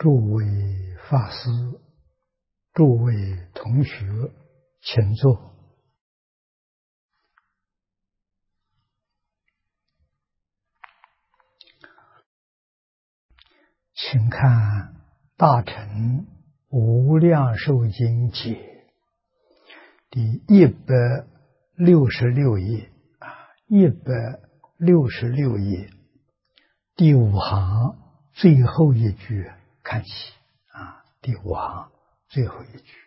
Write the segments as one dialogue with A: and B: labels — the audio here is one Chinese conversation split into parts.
A: 诸位法师、诸位同学，请坐。请看《大乘无量寿经解》第166页，166页第5行最后一句看起第5行最后一句。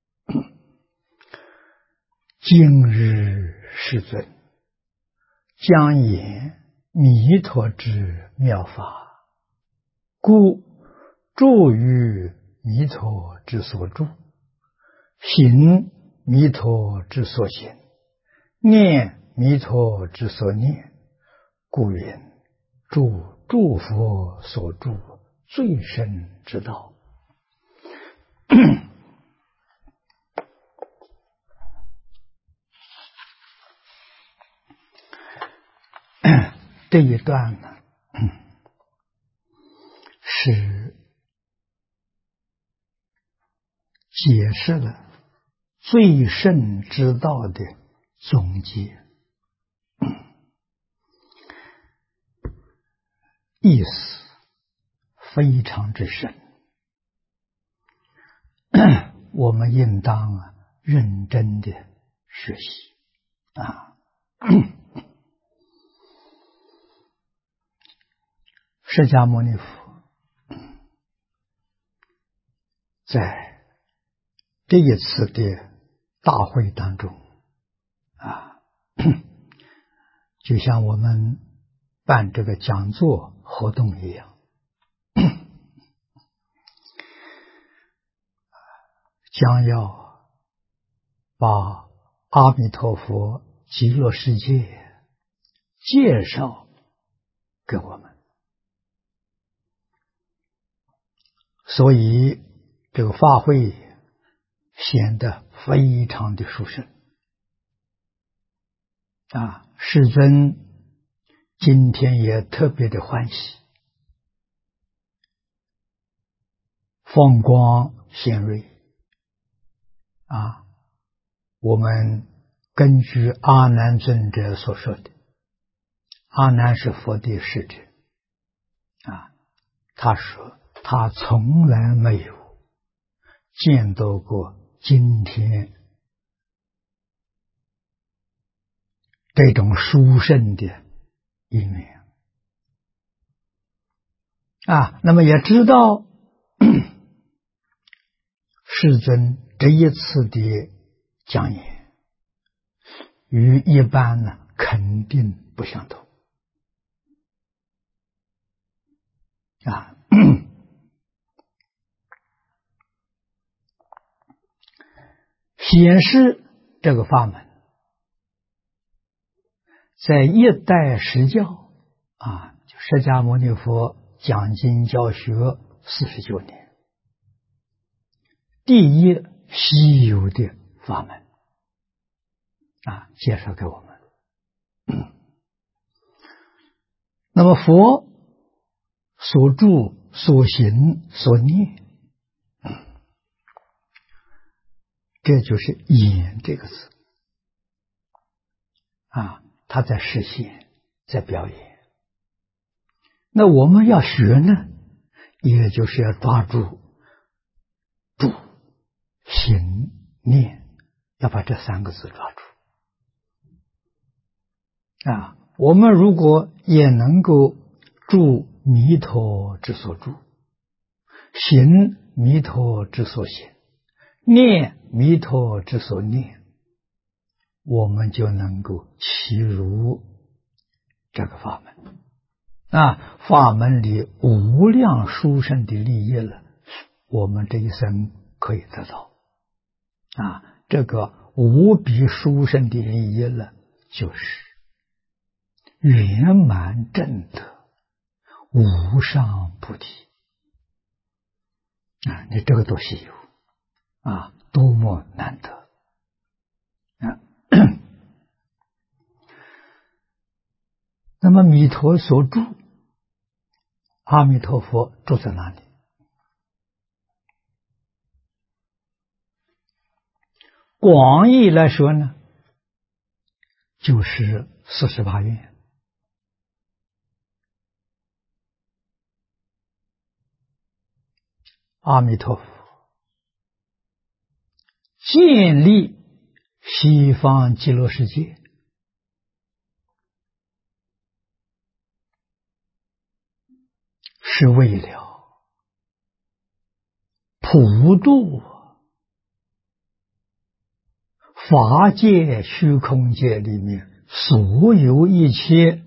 A: 今日世尊将言弥陀之妙法，故住于弥陀之所住，行弥陀之所行，念弥陀之所念，故云诸佛所住最深之道。这一段呢，是解释了最胜之道的总结，意思非常之深，我们应当认真的学习释迦牟尼佛在这一次的大会当中就像我们办这个讲座活动一样，将要把阿弥陀佛极乐世界介绍给我们，所以这个法会显得非常的殊胜世尊今天也特别的欢喜，风光显瑞我们根据阿难尊者所说的，阿难是佛的使者他说他从来没有见到过今天这种殊胜的一面那么也知道世尊这一次的讲演与一般呢肯定不相同显示这个法门在一代实教释迦牟尼佛讲经教学49年，第一稀有的法门介绍给我们那么佛所住所行所念这就是演这个字他在实现，在表演。那我们要学呢，也就是要抓住住行念，要把这3个字抓住我们如果也能够住弥陀之所住，行弥陀之所行，念弥陀之所念，我们就能够契入这个法门法门里无量殊胜的利益了，我们这一生可以得到这个无比殊胜的利益了，就是圆满正德无上菩提你这个多稀有多么难得那么弥陀所住，阿弥陀佛住在哪里？ 广义来说呢，就是48愿。阿弥陀佛建立西方极乐世界，是为了普度法界虚空界里面所有一切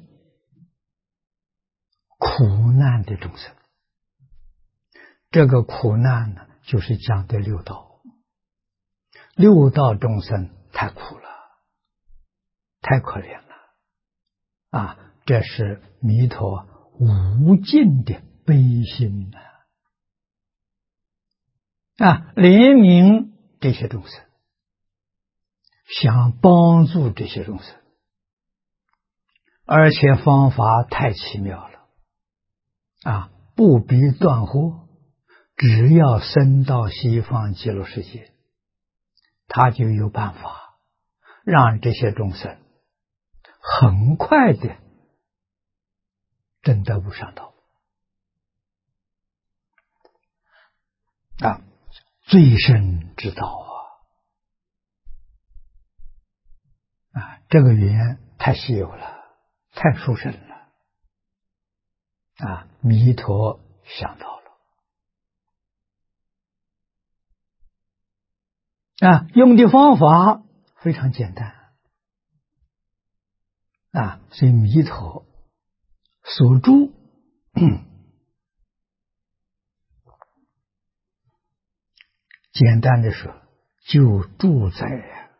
A: 苦难的众生。这个苦难呢，就是讲的六道。六道众生太苦了，太可怜了啊！这是弥陀无尽的悲心怜悯这些众生，想帮助这些众生，而且方法太奇妙了不必断惑，只要升到西方极乐世界，他就有办法让这些众生很快的证得无上道最深之道这个缘太稀有了，太殊胜了弥陀想到了用的方法非常简单所以弥陀所住简单的说，就住在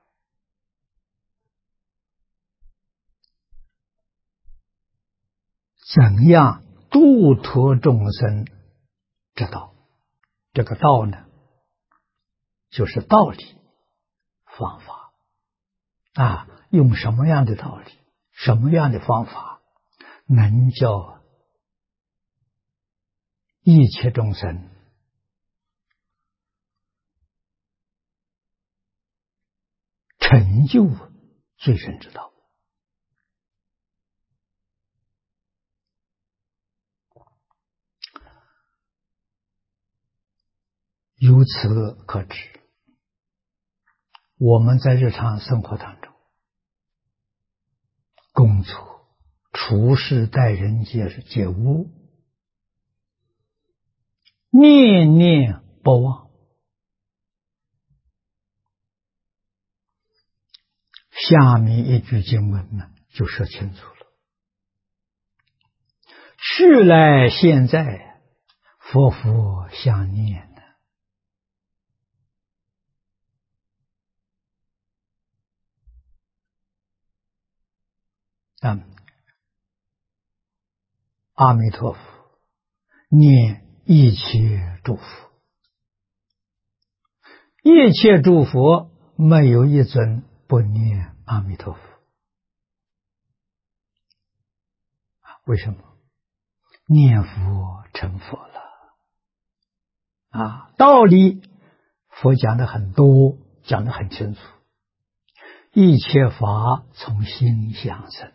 A: 怎样度脱众生之道。这个道呢，就是道理方法用什么样的道理，什么样的方法，能叫一切众生成就最深之道。由此可知，我们在日常生活当中，工作、处事、待人接物，念念不忘。下面一句经文呢，就说清楚了：去来现在，佛佛相念阿弥陀佛念一切诸佛，一切诸佛没有一尊不念阿弥陀佛。为什么？念佛成佛了道理佛讲的很多，讲的很清楚。一切法从心想生，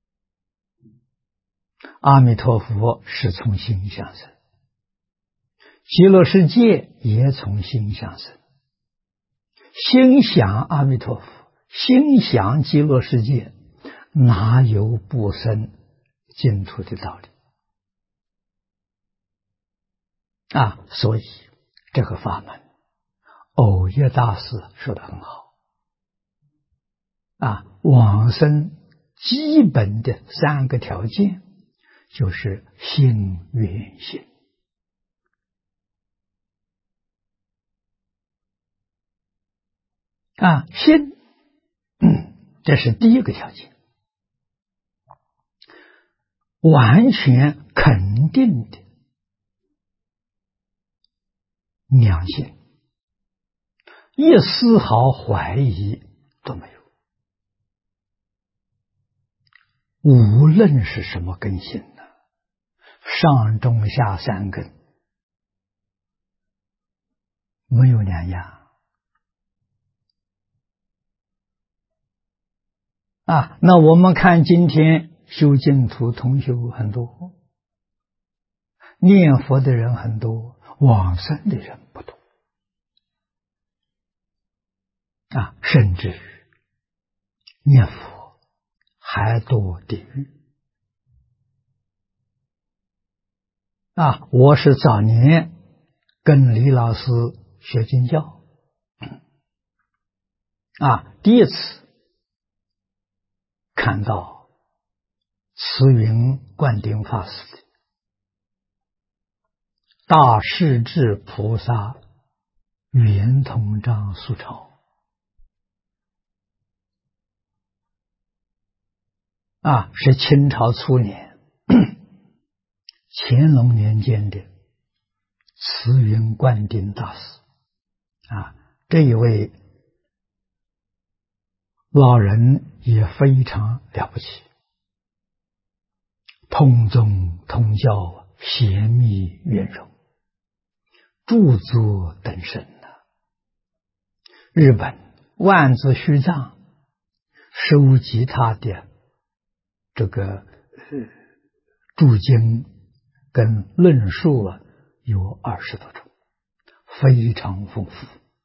A: 阿弥陀佛是从心想生，极乐世界也从心想生。心想阿弥陀佛，心想极乐世界，哪有不生净土的道理所以这个法门，藕益大师说得很好往生基本的3个条件就是信愿行信这是第一个条件，完全肯定的良心，一丝毫怀疑都没有。无论是什么根性呢，上中下3根没有两样那我们看今天修净土同修很多，念佛的人很多，往生的人不多甚至念佛还多地狱我是早年跟李老师学经教第一次看到慈云灌顶法师的大势至菩萨圆通章素钞是清朝初年乾隆年间的慈云灌顶大师这一位老人也非常了不起，通宗通教，贤密圆融，著作等身日本万子虚藏收集他的这个注经跟论述有20多种，非常丰富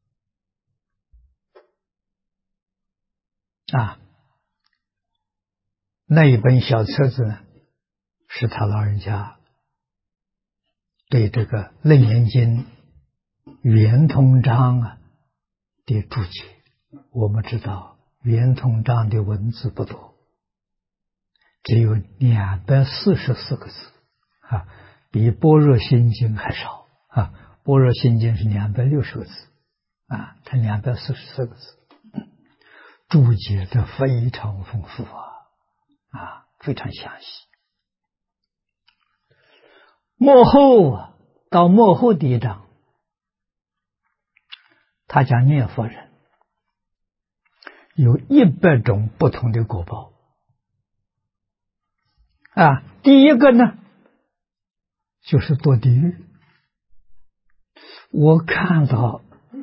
A: 那一本小册子呢，是他老人家对这个楞严经圆通章的注解。我们知道圆通章的文字不多，只有244个字比般若心经还少般若心经是260个字它244个字，注解的非常丰富非常详细。到末后的一章，他讲念佛人有100种不同的果报第一个呢就是堕地狱。我看到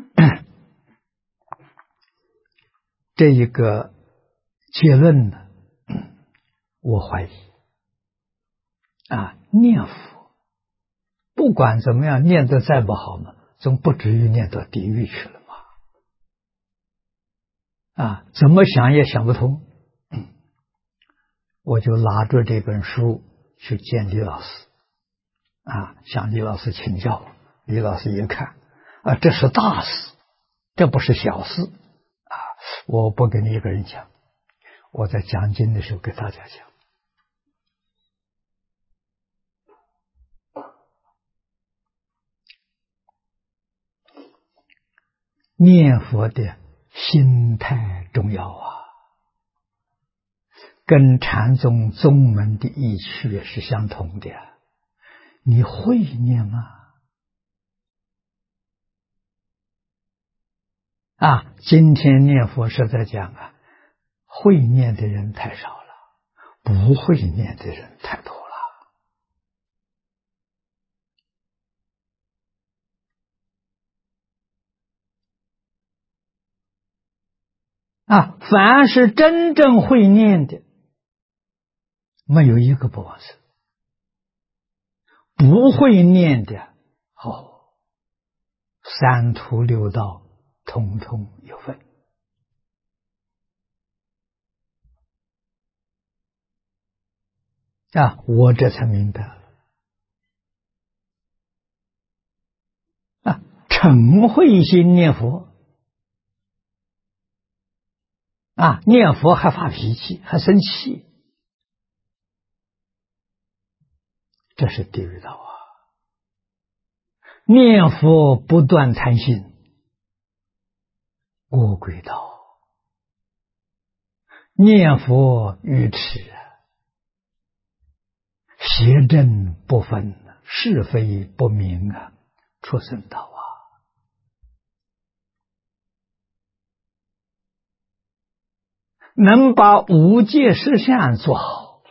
A: 这一个结论呢，我怀疑念佛不管怎么样，念得再不好呢，总不至于念到地狱去了嘛怎么想也想不通我就拿着这本书去见李老师向李老师请教。李老师一看这是大事，这不是小事我不跟你一个人讲，我在讲经的时候给大家讲。念佛的心态重要跟禅宗宗门的意趣是相同的你会念吗今天念佛是在讲会念的人太少了，不会念的人太多了凡是真正会念的，没有一个不往生，不会念的三途六道统统有份我这才明白了嗔恚心念佛念佛还发脾气，还生气，这是地狱道念佛不断贪心，恶鬼道。念佛愚痴邪正不分，是非不明畜生道能把五戒十善做好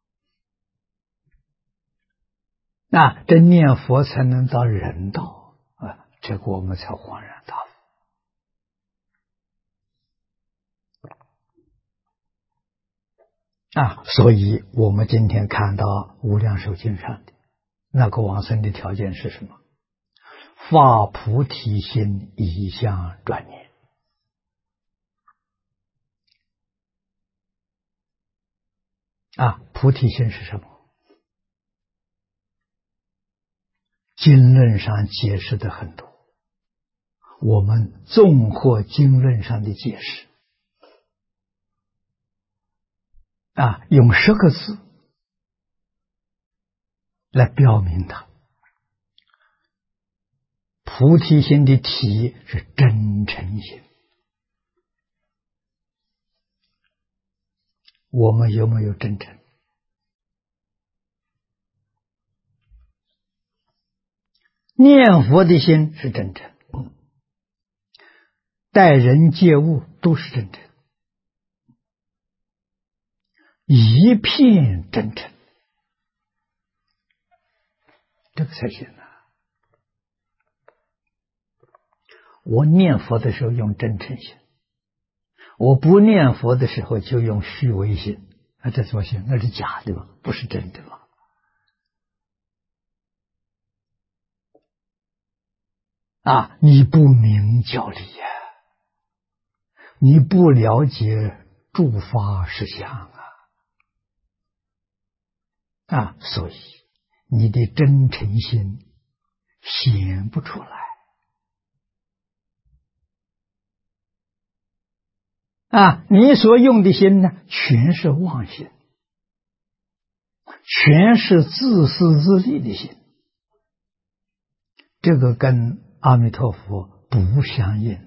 A: 这念佛才能到人道这个我们才恍然大悟。 所以我们今天看到《无量寿经》上的那个往生的条件是什么？发菩提心，以向转念。菩提心是什么？经论上解释的很多，我们综合经论上的解释，用10个字来标明它。菩提心的体是真诚心。我们有没有真诚？念佛的心是真诚，待人接物都是真诚，一片真诚，这个才行啊！我念佛的时候用真诚心，我不念佛的时候就用虚伪心，这什么心？那是假的吧？不是真的吧？你不明教理呀，你不了解诸法实相所以你的真诚心显不出来你所用的心呢，全是妄心，全是自私自利的心，这个跟阿弥陀佛不相应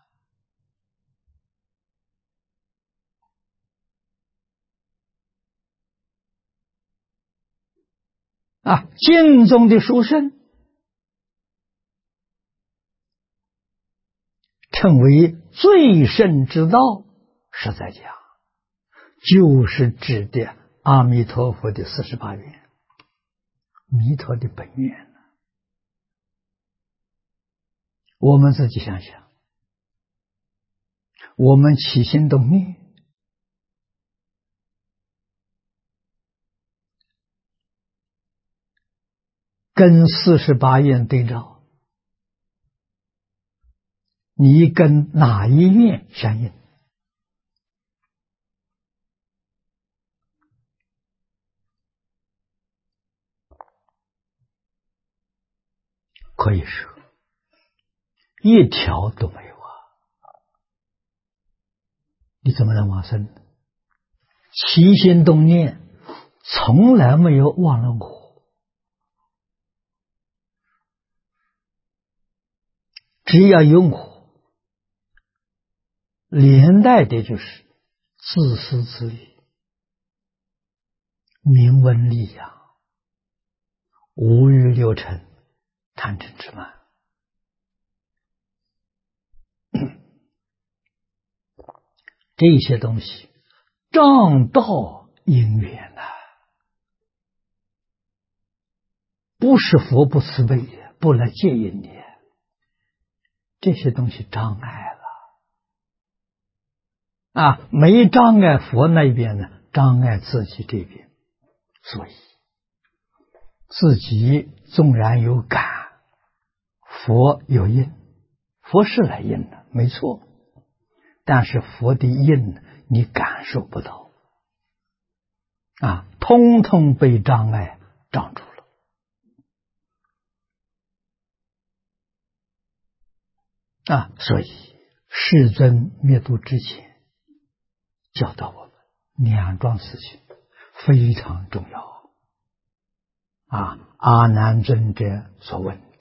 A: 经中的殊胜称为最胜之道，实在讲就是指的阿弥陀佛的48愿，弥陀的本愿。我们自己想想，我们起心动念，跟48愿对照，你跟哪一愿相应？可以说一条都没有你怎么能往生？起心动念从来没有忘了我，只要有我，连带的就是自私自利、名闻利养、五欲六尘、贪嗔痴慢。这些东西障道因缘不是佛不慈悲，不来接引你，这些东西障碍了没障碍佛那边呢，障碍自己这边。所以自己纵然有感，佛有应，佛是来应的，没错，但是佛的应你感受不到通通被障碍障住了所以世尊灭度之前教导我们两桩事情非常重要阿难尊者所问的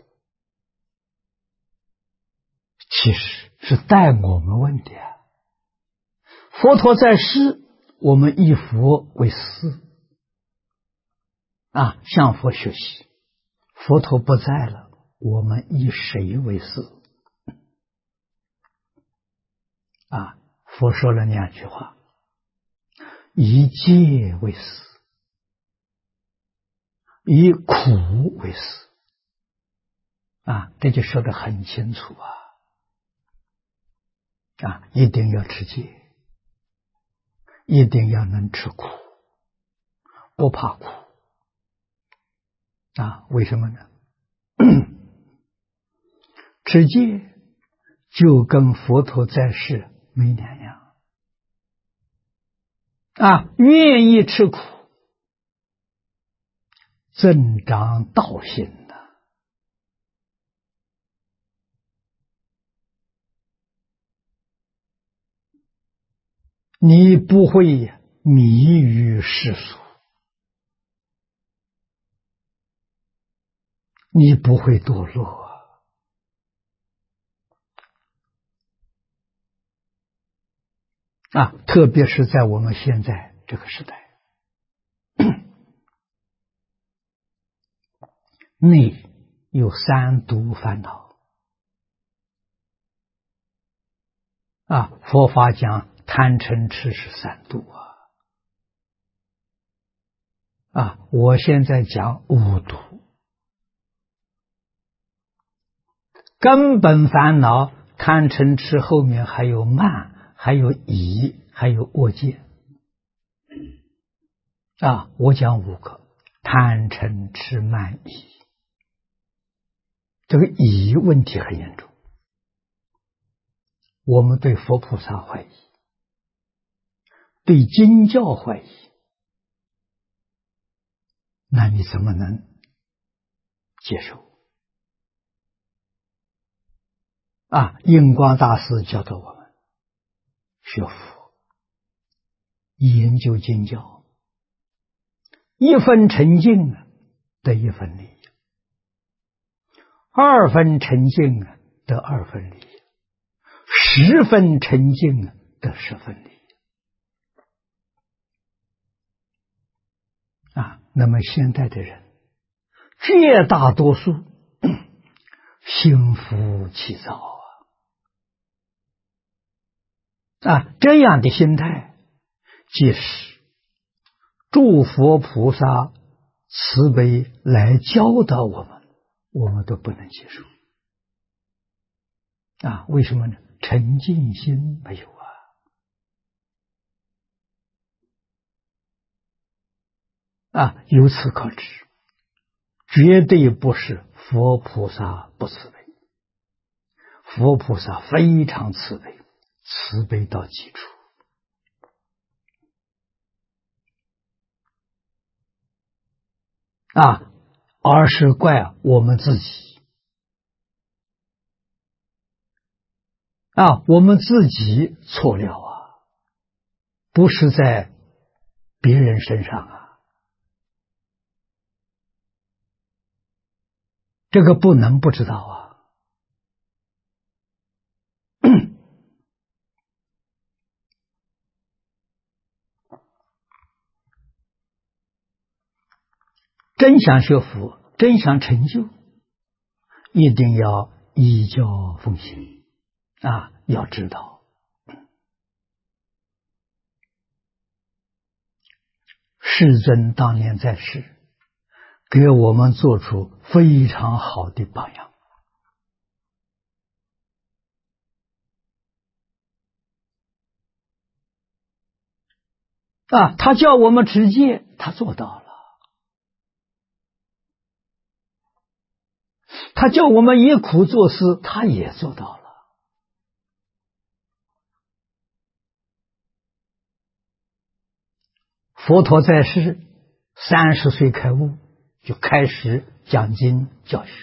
A: 其实是带我们问的佛陀在世，我们以佛为师向佛学习，佛陀不在了，我们以谁为师佛说了2句话，以戒为师，以苦为师这就说得很清楚一定要持戒，一定要能吃苦不怕苦为什么呢？持戒就跟佛陀在世没两样愿意吃苦，增长道心的。你不会迷于世俗，你不会堕落特别是在我们现在这个时代，内有三毒烦恼佛法讲贪嗔痴是三毒我现在讲五毒。根本烦恼贪嗔痴后面还有慢，还有疑，还有恶见我讲五个：贪嗔痴慢疑。这个疑问题很严重，我们对佛菩萨怀疑，对经教怀疑，那你怎么能接受印光大师教导我们学佛研究经教，一分沉静得一分利益，二分沉静得二分利益，10分沉静得10分利益那么现在的人绝大多数心浮气躁这样的心态，即使诸佛菩萨慈悲来教导我们，我们都不能接受为什么呢？沉静心没有由此可知，绝对不是佛菩萨不慈悲，佛菩萨非常慈悲，慈悲到极处而是怪我们自己我们自己错了不是在别人身上这个不能不知道真想学佛，真想成就，一定要依教奉行要知道世尊当年在世给我们做出非常好的榜样他叫我们持戒，他做到了；他叫我们以苦作思，他也做到了。佛陀在世30岁开悟，就开始讲经教学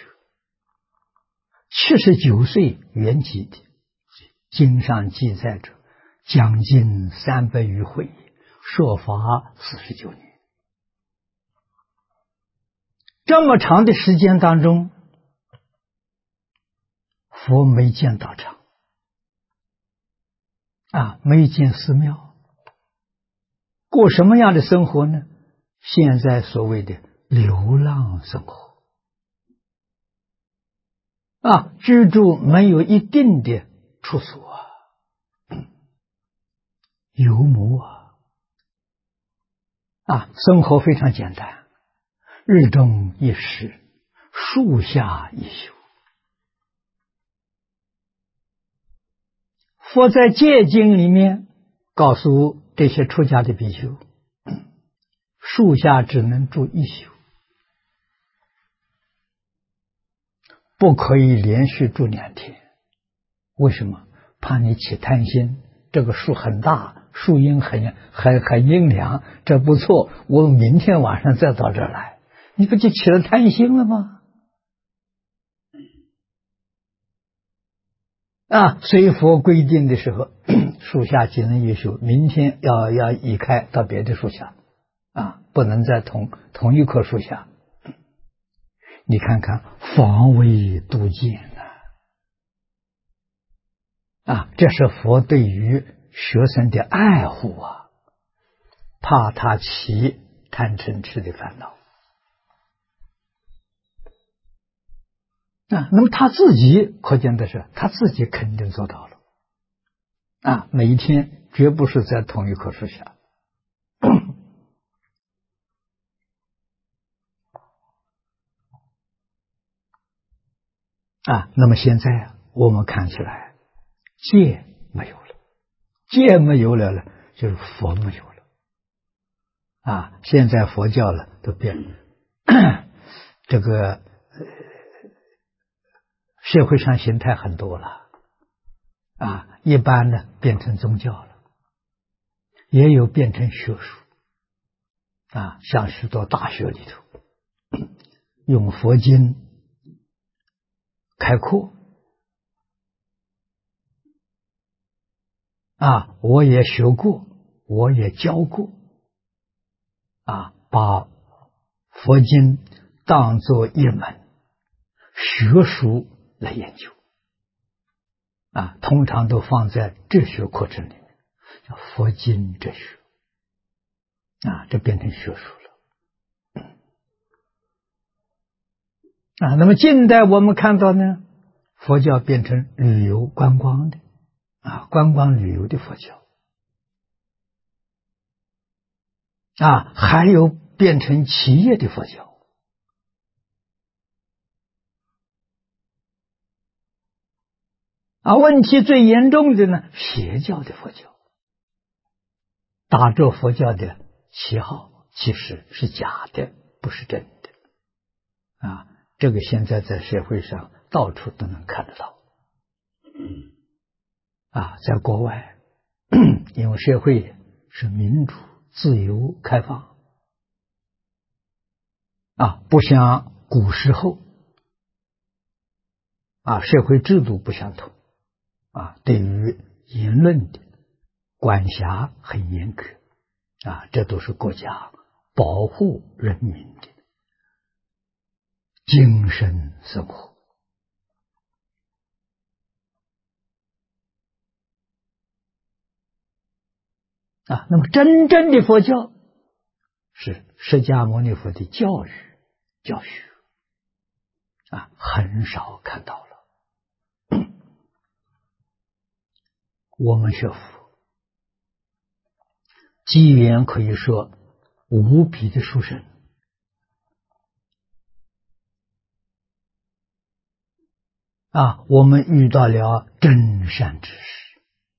A: ，79岁圆寂的。经上记载着讲经300余回，说法49年。这么长的时间当中，佛没建道场没建寺庙，过什么样的生活呢？现在所谓的流浪生活居住没有一定的处所游牧生活非常简单，日中一食，树下一宿。佛在戒经里面告诉这些出家的比丘， 树下只能住一宿，不可以连续住2天。为什么？怕你起贪心。这个树很大，树荫很阴凉，这不错，我明天晚上再到这儿来，你不就起了贪心了吗？所以佛规定的时候，树下只能一宿，明天要移开到别的树下，不能在同一棵树下。你看看，防微杜渐这是佛对于学生的爱护怕他起贪嗔痴的烦恼那么他自己可见的是，他自己肯定做到了每一天绝不是在同一棵树下。那么现在我们看起来戒没有了，戒没有了就是佛没有了现在佛教了都变这个社会上形态很多了一般呢变成宗教了，也有变成学术像许多大学里头用佛经开课我也学过，我也教过把佛经当作一门学术来研究通常都放在哲学课程里面，叫佛经哲学这变成学术了那么近代我们看到呢，佛教变成旅游观光的观光旅游的佛教还有变成企业的佛教问题最严重的呢，邪教的佛教打着佛教的旗号，其实是假的，不是真的这个现在在社会上到处都能看得到在国外因为社会是民主自由开放不像古时候社会制度不相同对于言论的管辖很严格这都是国家保护人民的精神生活那么真正的佛教是释迦牟尼佛的教育教学很少看到了我们学佛机缘可以说无比的殊胜我们遇到了真善知识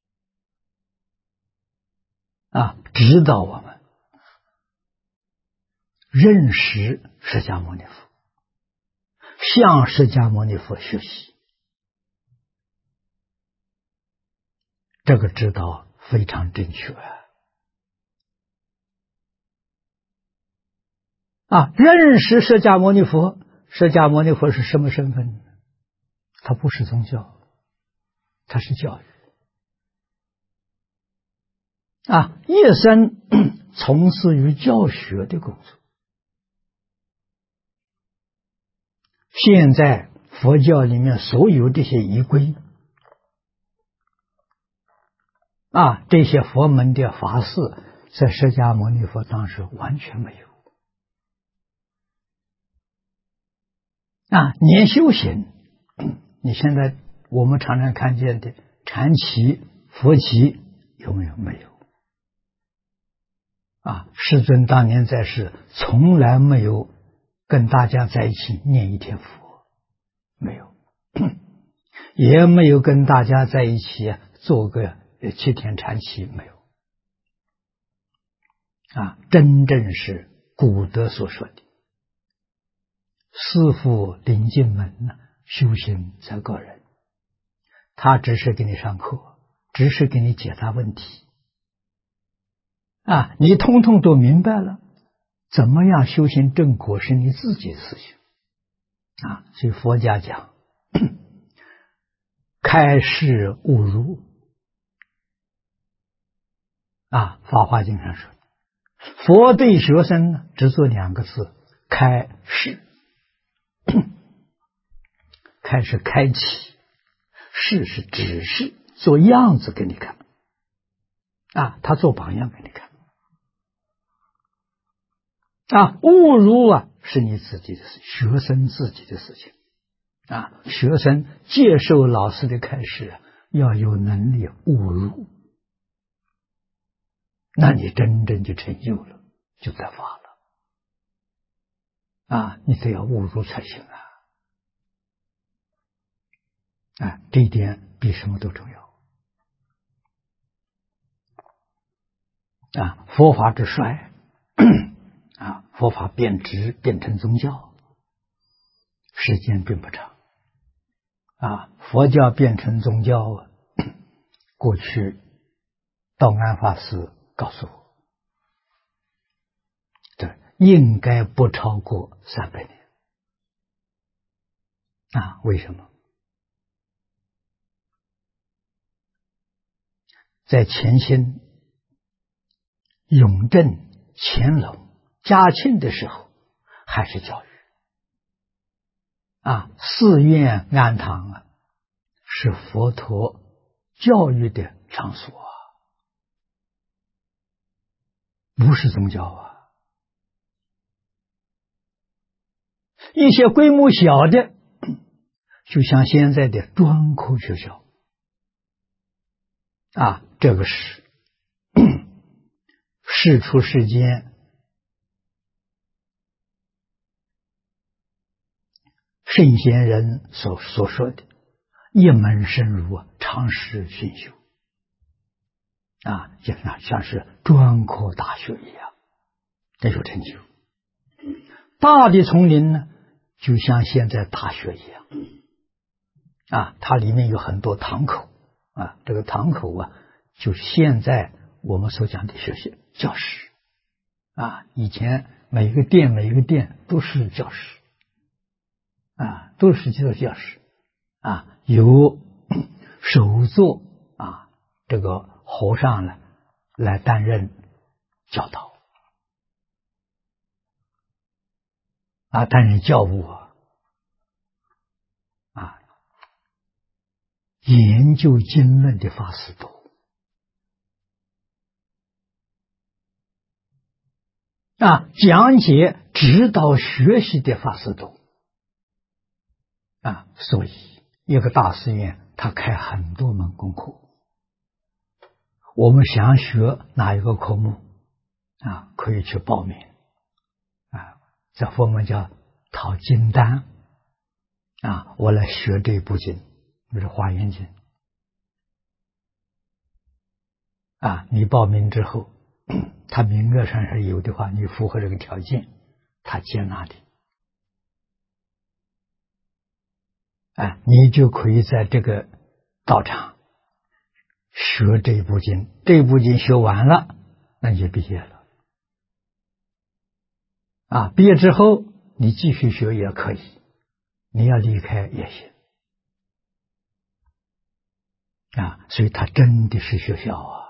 A: 指导我们认识释迦牟尼佛，向释迦牟尼佛学习，这个指导非常正确认识释迦牟尼佛，释迦牟尼佛是什么身份？他不是宗教，他是教育一生从事于教学的工作。现在佛教里面所有这些仪规这些佛门的法事，在释迦牟尼佛当时完全没有连修行，你现在我们常常看见的禅期、佛期有没有？没有世尊当年在世，从来没有跟大家在一起念一天佛，没有，也没有跟大家在一起做个7天禅期，没有真正是古德所说的师父领进门呢，修行才告人。他只是给你上课，只是给你解答问题啊，你通通都明白了，怎么样修行正果是你自己的事情啊。所以佛家讲开示悟入啊，法华经上说，佛对学生呢只做2个字：开示。开是开启，示是指示，做样子给你看啊，他做榜样给你看啊。悟入啊，是你自己的事，学生自己的事情啊。学生接受老师的开示啊，要有能力悟入，那你真正就成就了，就得法了啊。你得要悟入才行啊。啊，这一点比什么都重要啊！佛法之衰啊，佛法变质变成宗教，时间并不长啊。佛教变成宗教，过去道安法师告诉我，这应该不超过300年啊。为什么？在乾兴、永正、乾隆、嘉庆的时候，还是教育啊，寺院庵堂啊，是佛陀教育的场所啊，不是宗教啊。一些规模小的，就像现在的专科学校啊，这个是世出世间圣贤人所说的一门深入啊，长时熏修啊，像是专科大学一样，这有成就。大的丛林呢，就像现在大学一样啊，它里面有很多堂口啊，这个堂口啊，就是现在我们所讲的学校教室啊。以前每一个店都是教室啊，都是教室啊，由首座啊这个和尚呢来担任教导啊，担任教务啊，研究经论的法师多啊，讲解指导学习的法师多啊，所以一个大寺院他开很多门功课。我们想学哪一个科目啊，可以去报名啊，在佛门叫讨经单啊，我来学这部经，就是华严经啊。你报名之后，他名额上是有的话，你符合这个条件，他接纳你啊，你就可以在这个道场学这部经。这部经学完了，那你就毕业了啊。毕业之后你继续学也可以，你要离开也行啊。所以它真的是学校啊，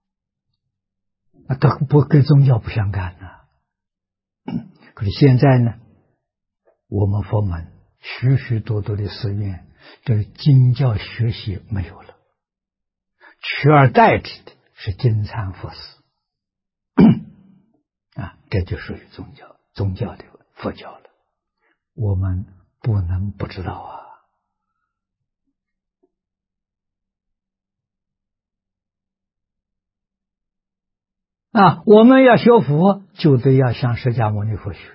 A: 都不跟宗教不相干啊。可是现在呢，我们佛门许许多多的寺院，这个经教学习没有了，取而代之的是经忏佛寺啊，这就属于宗教的佛教了，我们不能不知道啊。我们要学佛，就得要向释迦牟尼佛学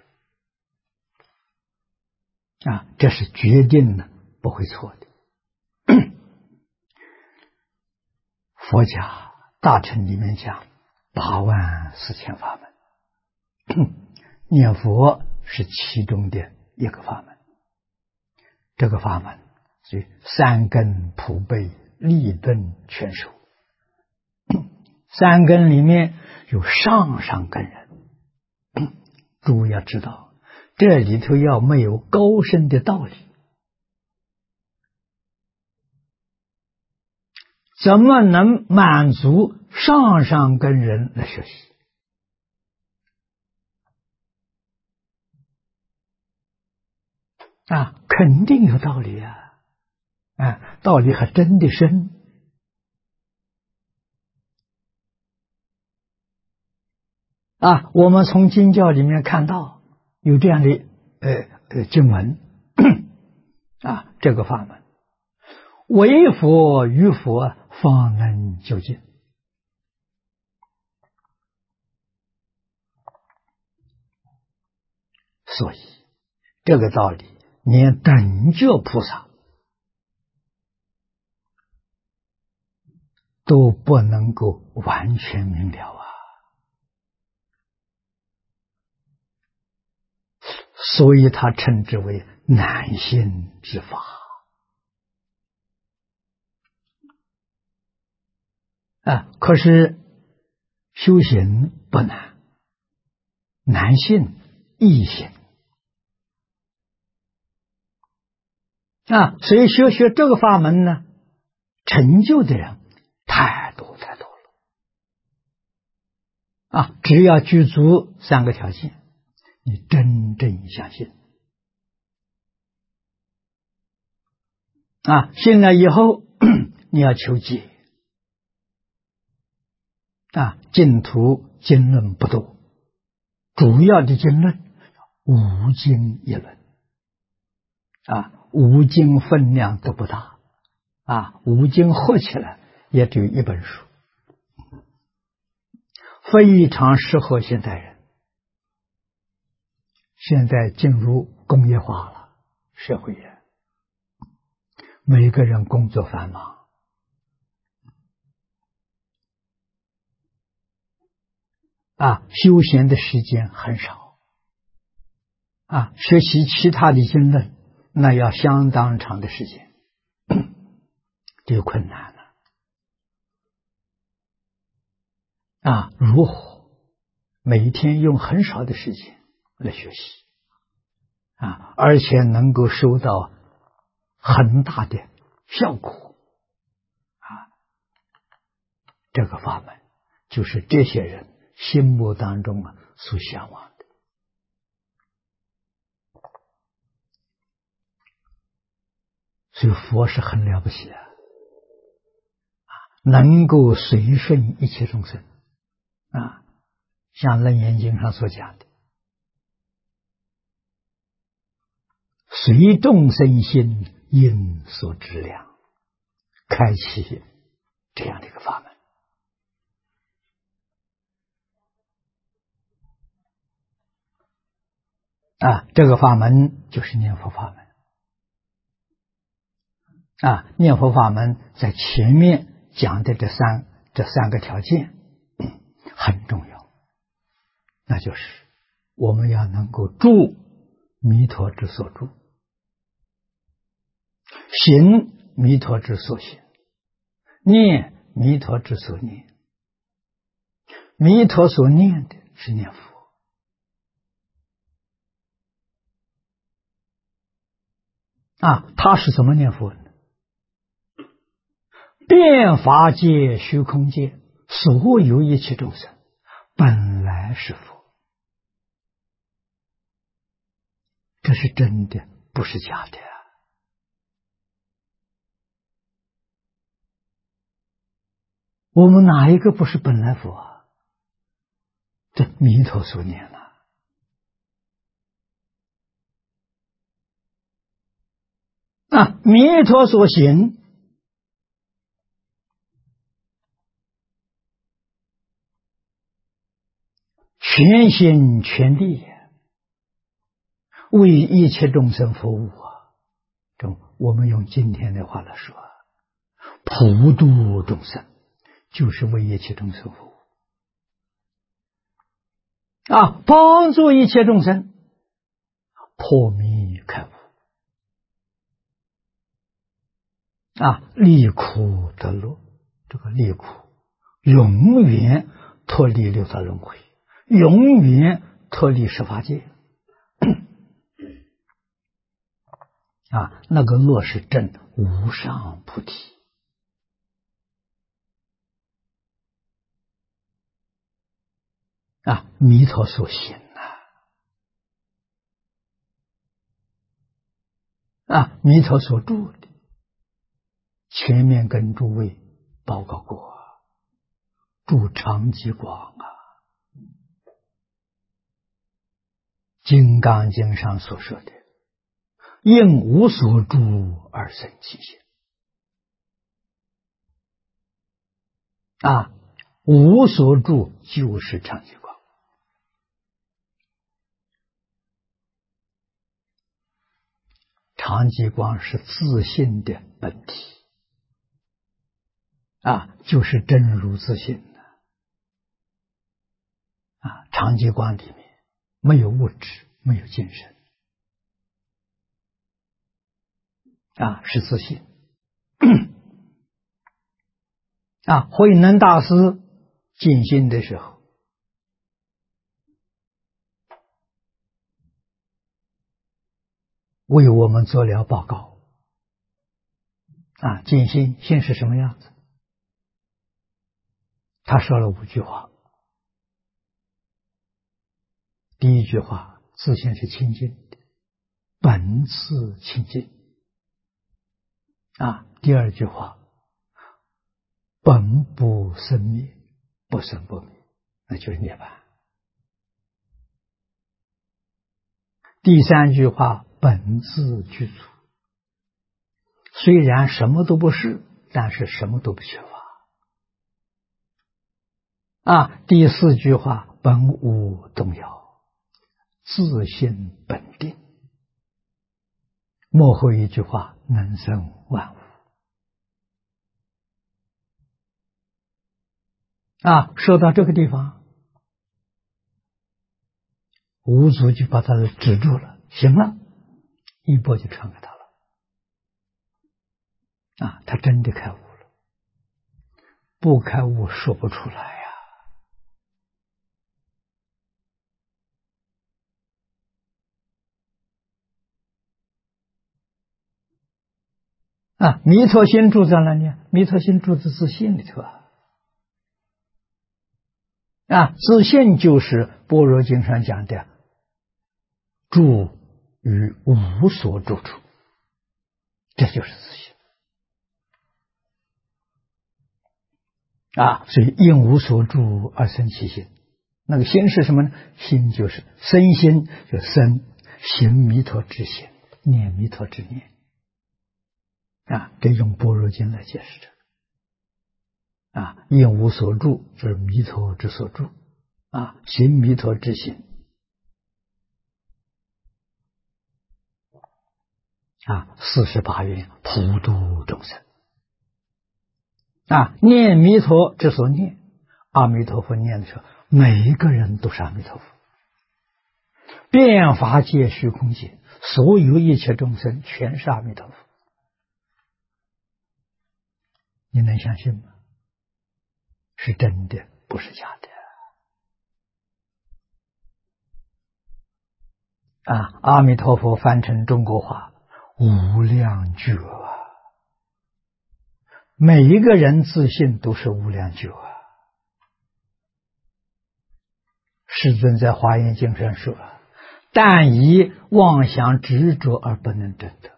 A: 啊，这是决定的，不会错的。佛家大乘里面讲84000法门， 念佛是其中的一个法门。这个法门所以三根普被，立顿全收。三根里面有上上根人，诸位要知道，这里头要没有高深的道理，怎么能满足上上根人来学习？肯定有道理啊！道理还真的深。我们从经教里面看到有这样的经文这个法门，为佛于佛方能究竟。所以这个道理连等觉菩萨都不能够完全明了啊！所以他称之为难信之法可是修行不难，难信易行所以学这个法门呢，成就的人太多太多了只要具足三个条件，你真正相信信了以后你要求解净土经论不多，主要的经论无经一论无经分量都不大无经合起来也只有一本书，非常适合现代人。现在进入工业化了，社会人每个人工作繁忙休闲的时间很少学习其他的经论那要相当长的时间，就困难了如何每天用很少的时间来学习而且能够收到很大的效果这个法门就是这些人心目当中所向往的。所以佛是很了不起能够随顺一切众生像楞严经上所讲的，随众生心应所知量，开启这样的一个法门这个法门就是念佛法门念佛法门在前面讲的这三个条件很重要，那就是我们要能够住弥陀之所住，行弥陀之所行，念弥陀之所念。弥陀所念的是念佛他是怎么念佛呢？遍法界虚空界所有一切众生本来是佛，这是真的，不是假的我们哪一个不是本来佛这弥陀所念弥陀所行全心全力为一切众生服务我们用今天的话来说，普度众生就是为一切众生服务帮助一切众生破迷开悟，离苦得乐。这个离苦，永远脱离六道轮回，永远脱离十法界。那个乐是真无上菩提。弥陀所行弥陀所住的，前面跟诸位报告过，住常寂光金刚经上所说的，应无所住而生其心。无所住就是常寂光。常寂光是自性的本体，就是真如自性的。常寂光里面没有物质，没有精神，是自性。慧能大师进心的时候，为我们做了报告。进心是什么样子？他说了5句话。第一句话，自性是清净的，本自清净。第二句话，本不生灭，不生不灭，那就是涅槃。第三句话，本自具足。虽然什么都不是，但是什么都不缺乏。第四句话，本无动摇，自性本定。末后一句话，能生万物。说到这个地方，五祖就把他止住了，行了，一波就传给他了。他真的开悟了，不开悟说不出来弥陀心住在哪里？弥陀心住在自性里头自性就是般若经上讲的住于无所住处，这就是自性所以应无所住而生其心。那个心是什么呢？心就是身心，就身行弥陀之心，念弥陀之念这用般若经来解释这个应无所住就是弥陀之所住行弥陀之心48愿普度众生念弥陀之所念，阿弥陀佛念的时候，每一个人都是阿弥陀佛，遍法界虚空界所有一切众生全是阿弥陀佛。你能相信吗？是真的，不是假的阿弥陀佛翻成中国话，无量觉每一个人自信都是无量觉世尊在华严经上说，但以妄想执着而不能证得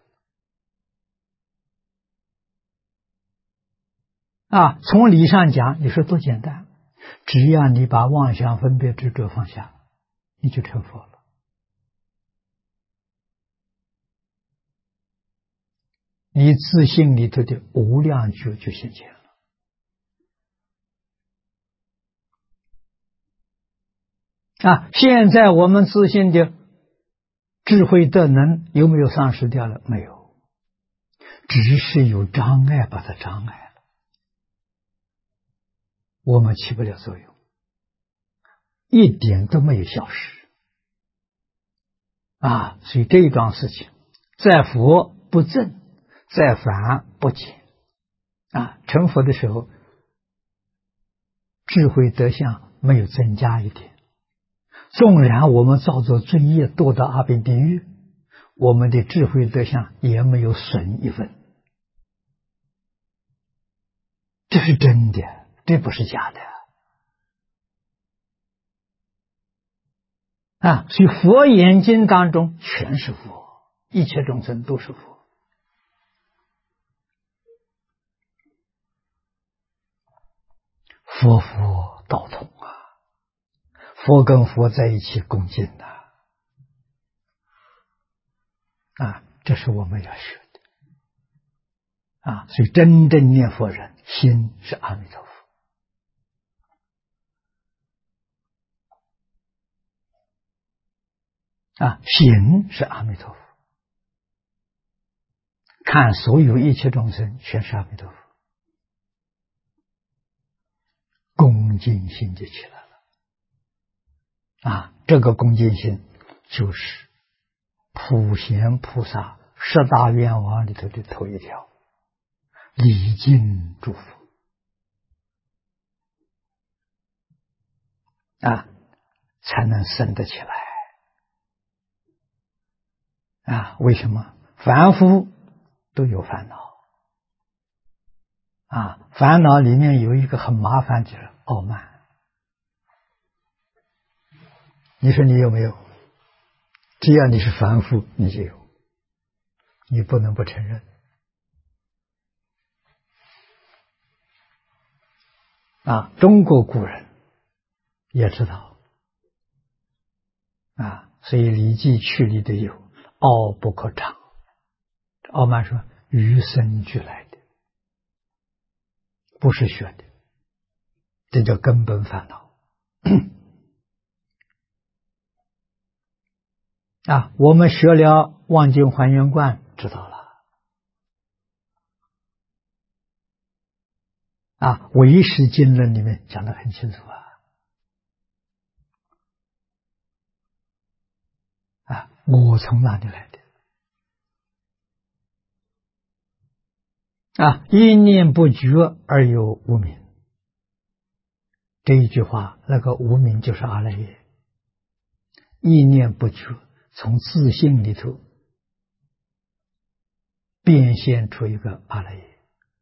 A: 从理上讲，你说多简单，只要你把妄想分别执着放下，你就成佛了。你自信里头的无量觉就现前了现在我们自信的智慧德能有没有丧失掉了？没有，只是有障碍把它障碍了，我们起不了作用一点都没有消失啊！所以这一桩事情，在佛不增，在凡不减啊！成佛的时候，智慧德相没有增加一点，纵然我们造作罪业堕到阿鼻地狱，我们的智慧德相也没有损一分。这是真的，这不是假的啊！所以佛眼睛当中全是佛，一切众生都是佛。佛佛道同啊，佛跟佛在一起共进啊，这是我们要学的啊！所以真正念佛人心是阿弥陀佛啊，行是阿弥陀佛，看所有一切众生全是阿弥陀佛，恭敬心就起来了啊！这个恭敬心就是普贤菩萨十大愿望里头的头一条，礼敬诸佛啊，才能生得起来啊！为什么？凡夫都有烦恼啊，烦恼里面有一个很麻烦，就是傲慢。你说你有没有？只要你是凡夫，你就有，你不能不承认啊！中国古人也知道啊，所以《礼记》去里的有傲不可长。傲慢说与生俱来的，不是学的，这叫根本烦恼啊！我们学了望境还原观，知道了啊！唯识经论里面讲得很清楚啊！我从哪里来的啊？一念不觉而有无明，这一句话，那个无明就是阿赖耶。一念不觉，从自性里头变现出一个阿赖耶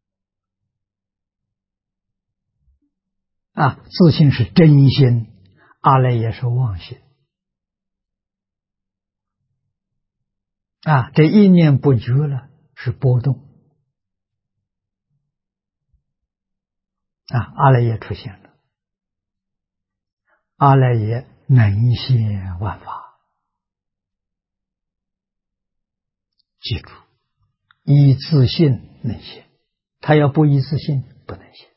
A: 啊！自性是真心，阿赖耶是妄心啊！这一念不觉了是波动啊！阿赖耶出现了，阿赖耶能现万法，记住，依自性能现，他要不依自性不能现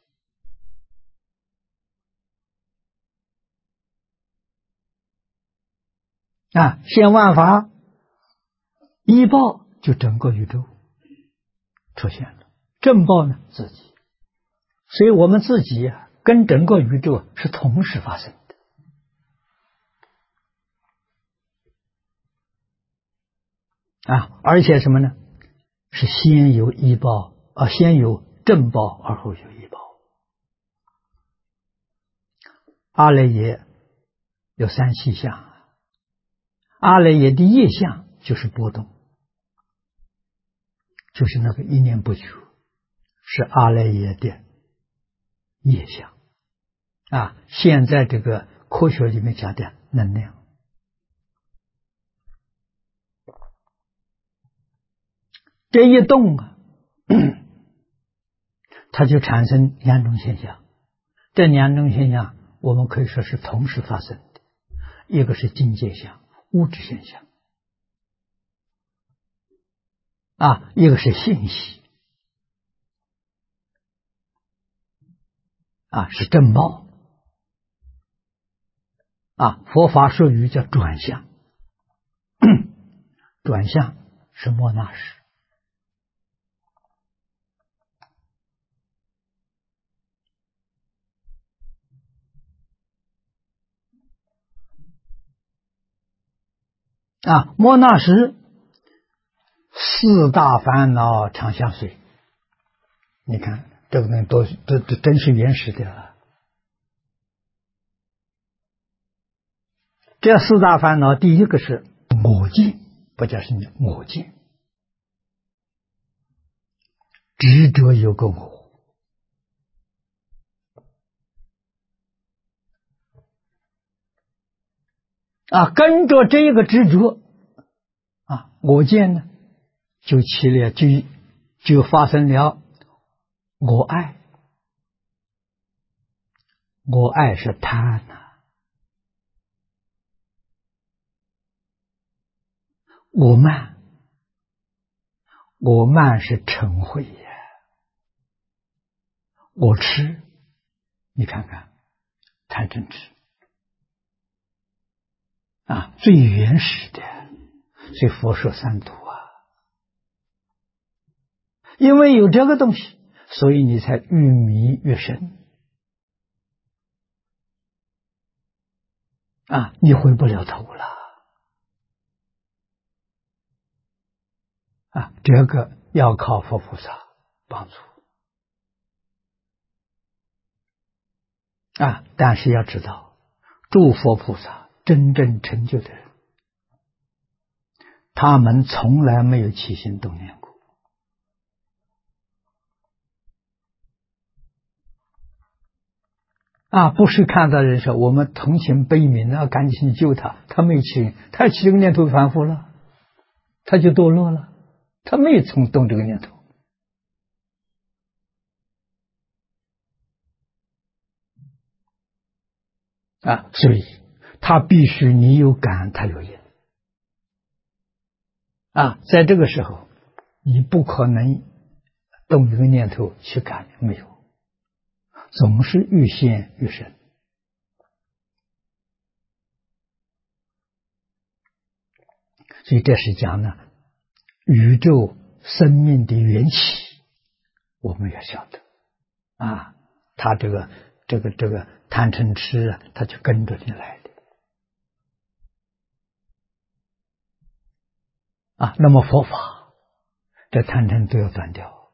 A: 啊！现万法依报就整个宇宙出现了，正报呢自己，所以我们自己跟整个宇宙是同时发生的啊！而且什么呢？是先有依报先有正报而后有依报。阿赖耶有三细相，阿赖耶的业相就是波动，就是那个一念不觉，是阿赖耶的业相啊！现在这个科学里面讲的能量，这一动它就产生两种现象。这两种现象我们可以说是同时发生的，一个是境界相，物质现象啊，一个是信息啊，是正报啊。佛法术语叫转向转向是莫那识莫那时四大烦恼常相随。你看这个东西都真是原始的了。这四大烦恼，第一个是我见，不叫是我见，执着有个我。跟着这个执着我见呢，就起了就发生了我爱。我爱是贪我慢，我慢是嗔恚呀。我痴，你看看贪嗔痴最原始的，所以佛说三毒因为有这个东西，所以你才越迷越深你回不了头了这个要靠佛菩萨帮助但是要知道，诸佛菩萨真正成就的人，他们从来没有起心动念过不是看到人说我们同情悲悯赶紧去救他，他没起，他起这个念头反复了，他就堕落了，他没有冲动这个念头所以他必须你有感，他有因在这个时候你不可能动一个念头去感，没有，总是越陷越深所以这是讲呢，宇宙生命的缘起，我们要晓得他这个贪嗔痴他就跟着你来的那么佛法这贪嗔都要断掉，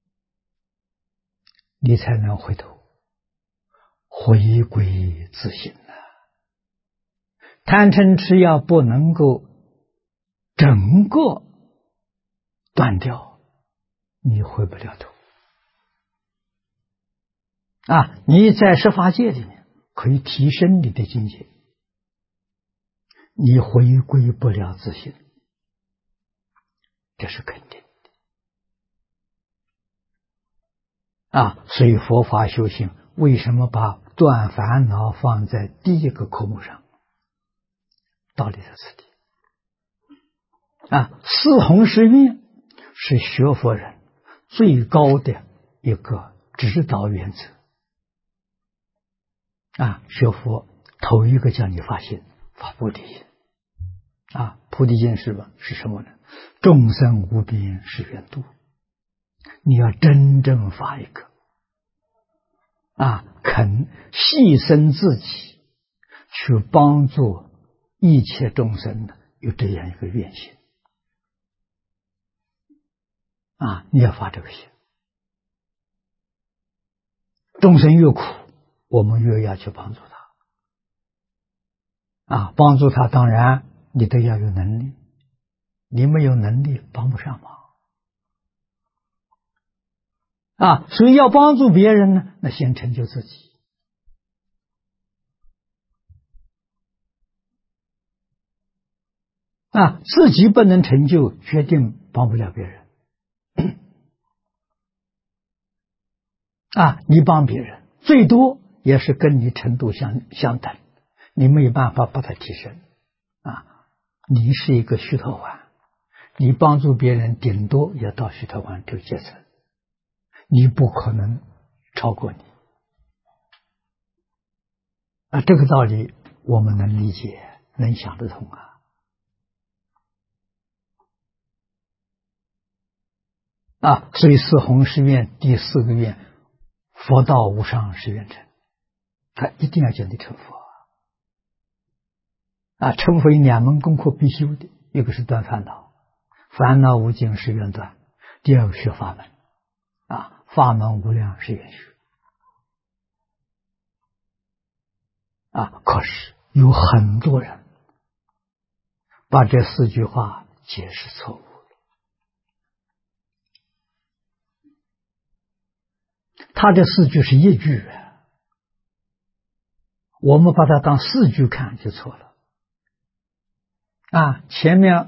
A: 你才能回头回归自性贪嗔痴要不能够整个断掉，你回不了头你在十法界里面可以提升你的境界，你回归不了自性，这是肯定的所以佛法修行为什么把断烦恼放在第一个科目上？道理在此地四弘誓愿是学佛人最高的一个指导原则学佛头一个叫你发心，发菩提心菩提心是什么呢？众生无边誓愿度，你要真正发一个肯牺牲自己去帮助一切众生的，有这样一个愿心你要发这个心。众生越苦，我们越要去帮助他帮助他，当然你都要有能力，你没有能力帮不上忙所以要帮助别人呢，那先成就自己自己不能成就，决定帮不了别人你帮别人最多也是跟你程度相等，你没有办法把它提升你是一个须陀洹，你帮助别人顶多也到须陀洹这个阶层，你不可能超过你这个道理我们能理解，能想得通所以四弘誓愿第四个愿，佛道无上誓愿成，他一定要叫你成佛成佛有两门功课必修的， 一个是断烦恼，烦恼无尽是愿断；第二个学法门，法门无量是愿学。可是有很多人把这4句话解释错误了。他这4句是1句我们把它当4句看就错了。前面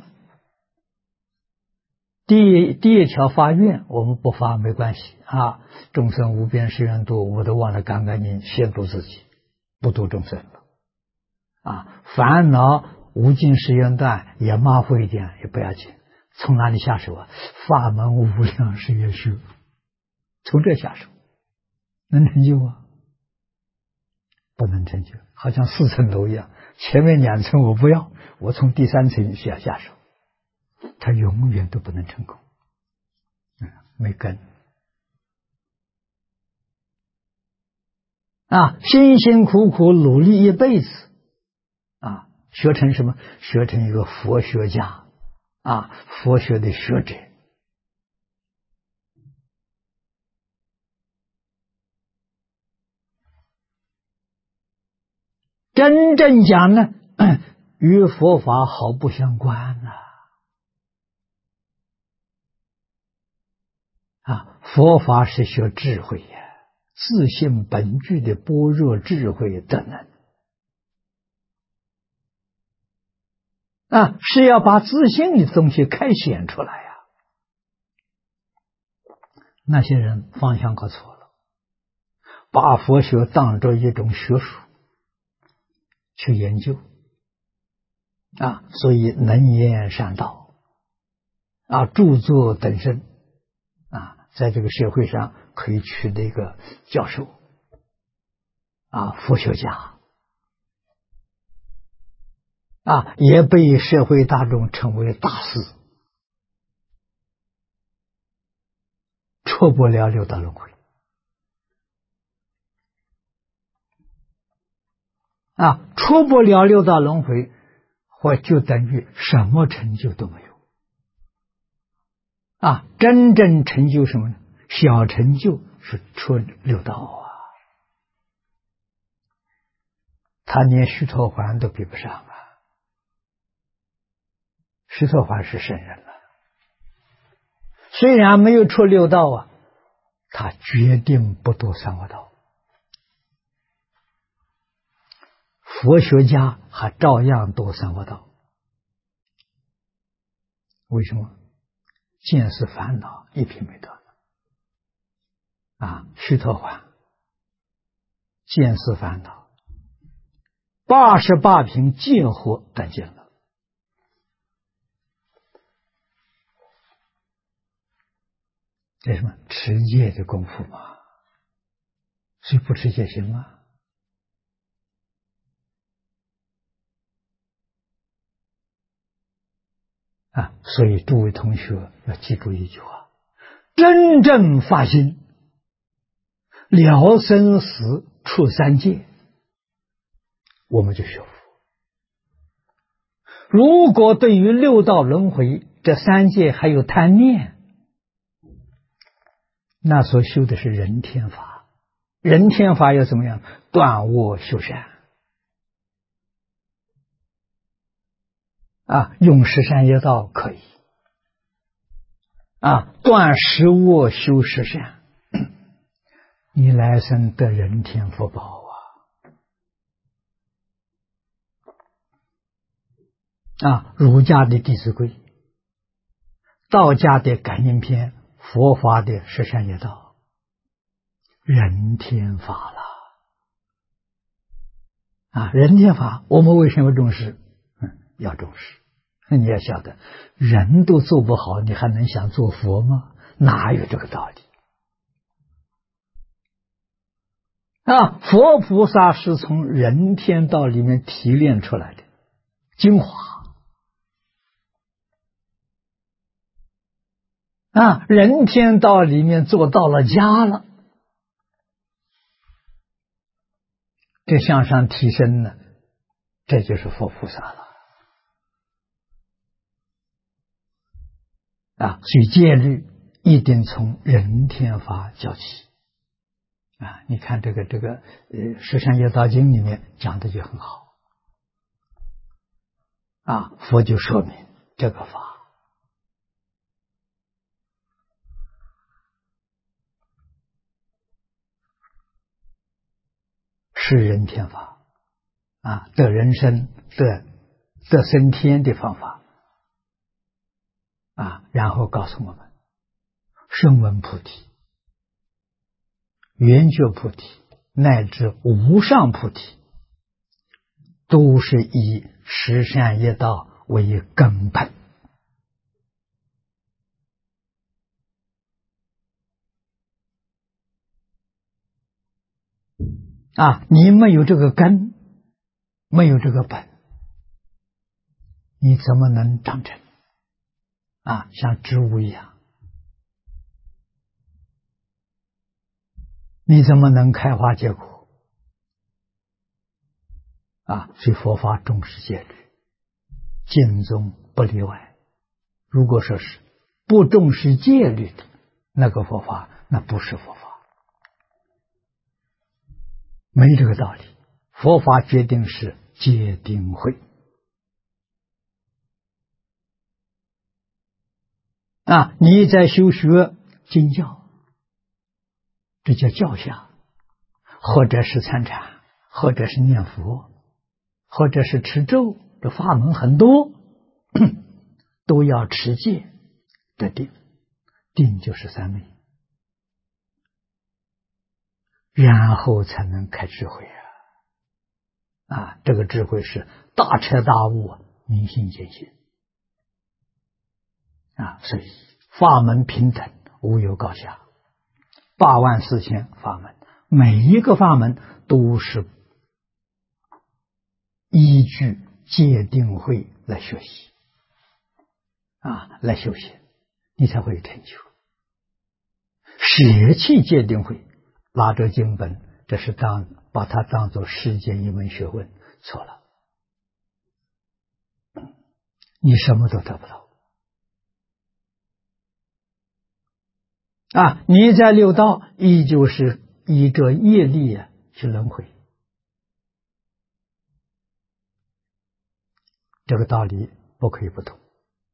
A: 第一条发愿，我们不发没关系众生无边誓愿度，我都忘了干干净净，先度自己，不度众生了。烦恼无尽誓愿断，也马虎一点也不要紧。从哪里下手法门无量誓愿修，从这下手，能成就吗？不能成就，好像4层楼一样，前面2层我不要，我从第3层下手，他永远都不能成功，没根。辛辛苦苦努力一辈子学成什么？学成一个佛学家佛学的学者。真正讲呢，与佛法毫不相关佛法是学智慧自性本具的般若智慧德能是要把自性的东西开显出来那些人方向搞错了，把佛学当作一种学术去研究所以能言善道著作等身在这个社会上可以取得一个教授佛学家也被社会大众称为大师，出不了六道轮回出不了六道轮回，或就等于什么成就都没有真正成就什么呢？小成就是出六道他连须陀洹都比不上须陀洹是圣人了，虽然没有出六道他决定不堕三恶道。佛学家还照样堕三恶道，为什么？见思烦恼一品没得须陀洹见思烦恼88品戒惑断尽了。这什么持戒的功夫嘛，所以不持戒行吗？所以诸位同学要记住一句话：真正发心了生死出三界，我们就学佛。如果对于六道轮回这三界还有贪念，那所修的是人天法。人天法要怎么样？断恶修善用十善业道可以断十恶修十善，你来生得人天福报儒家的弟子规，道家的感应篇，佛法的十善业道，人天法了人天法我们为什么重视？要重视。你要晓得，人都做不好，你还能想做佛吗？哪有这个道理佛菩萨是从人天道里面提炼出来的精华人天道里面做到了家了，这向上提升呢，这就是佛菩萨了所以戒律一定从人天法教起。你看这个十善业道经里面讲的就很好。佛就说明这个法是人天法，得人生得升天的方法。然后告诉我们，声闻菩提、圆觉菩提乃至无上菩提，都是以十善业道为根本。你没有这个根，没有这个本，你怎么能长成？像植物一样，你怎么能开花结果？所以佛法重视戒律，经中不例外。如果说是不重视戒律的那个佛法，那不是佛法，没这个道理。佛法决定是戒定慧。你在修学经教，这叫教下，或者是参禅，或者是念佛，或者是持咒，这法门很多，都要持戒得定，定就是三昧，然后才能开智慧这个智慧是大彻大悟，明心见性所以法门平等，无有高下。84000法门，每一个法门都是依据戒定慧来学习来修行，你才会成就。舍弃戒定慧，拿着经本，这是把它当作世间一门学问，错了，你什么都得不到。你在六道依旧是依着业力去轮回，这个道理不可以不懂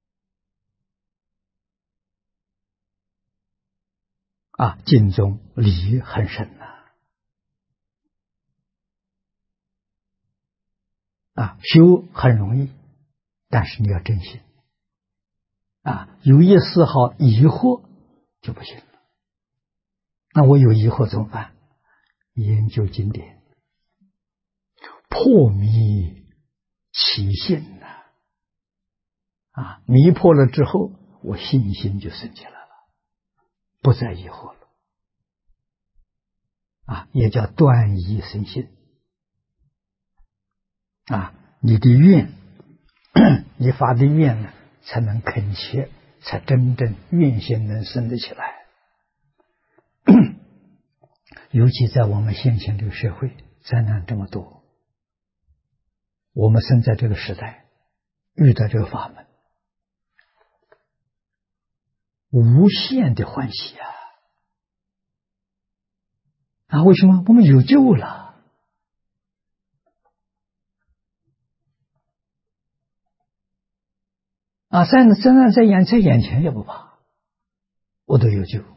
A: 经中理很深修很容易，但是你要真心有一丝毫疑惑就不行了。那我有疑惑怎么办？研究经典，破迷起信迷破了之后，我信心就升起来了，不再疑惑了也叫断疑生信你的愿你发的愿呢，才能恳切，才真正愿心能生得起来。尤其在我们现前这个社会，灾难这么多，我们生在这个时代，遇到这个法门，无限的欢喜为什么？我们有救了灾难在眼前也不怕，我都有救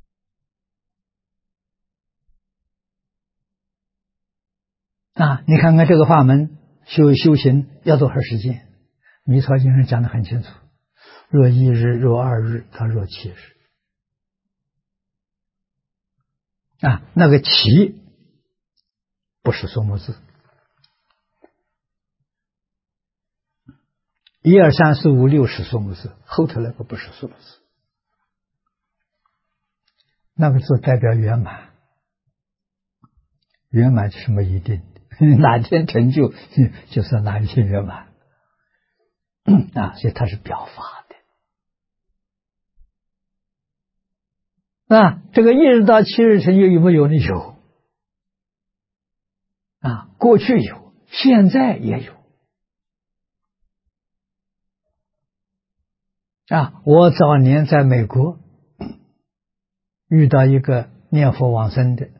A: 你看看这个法门修行要多少时间？弥陀经上讲得很清楚，若1日，若2日，到若7日那个7不是数目字，1、2、3、4、5、6是数目字，后头那个不是数目字，那个字代表圆满，圆满是什么一定？哪天成就就是哪一天圆满所以它是表法的这个1日到7日成就有没有呢？有过去有，现在也有我早年在美国遇到一个念佛往生的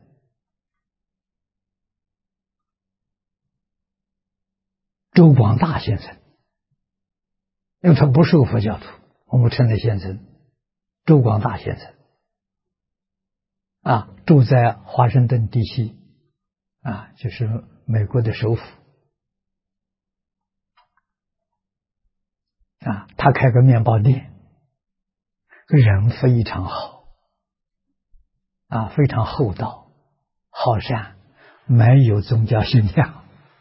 A: 周广大先生，因为他不是个佛教徒，我们称他先生，周广大先生住在华盛顿地西就是美国的首府他开个面包店，人非常好非常厚道好善，没有宗教信仰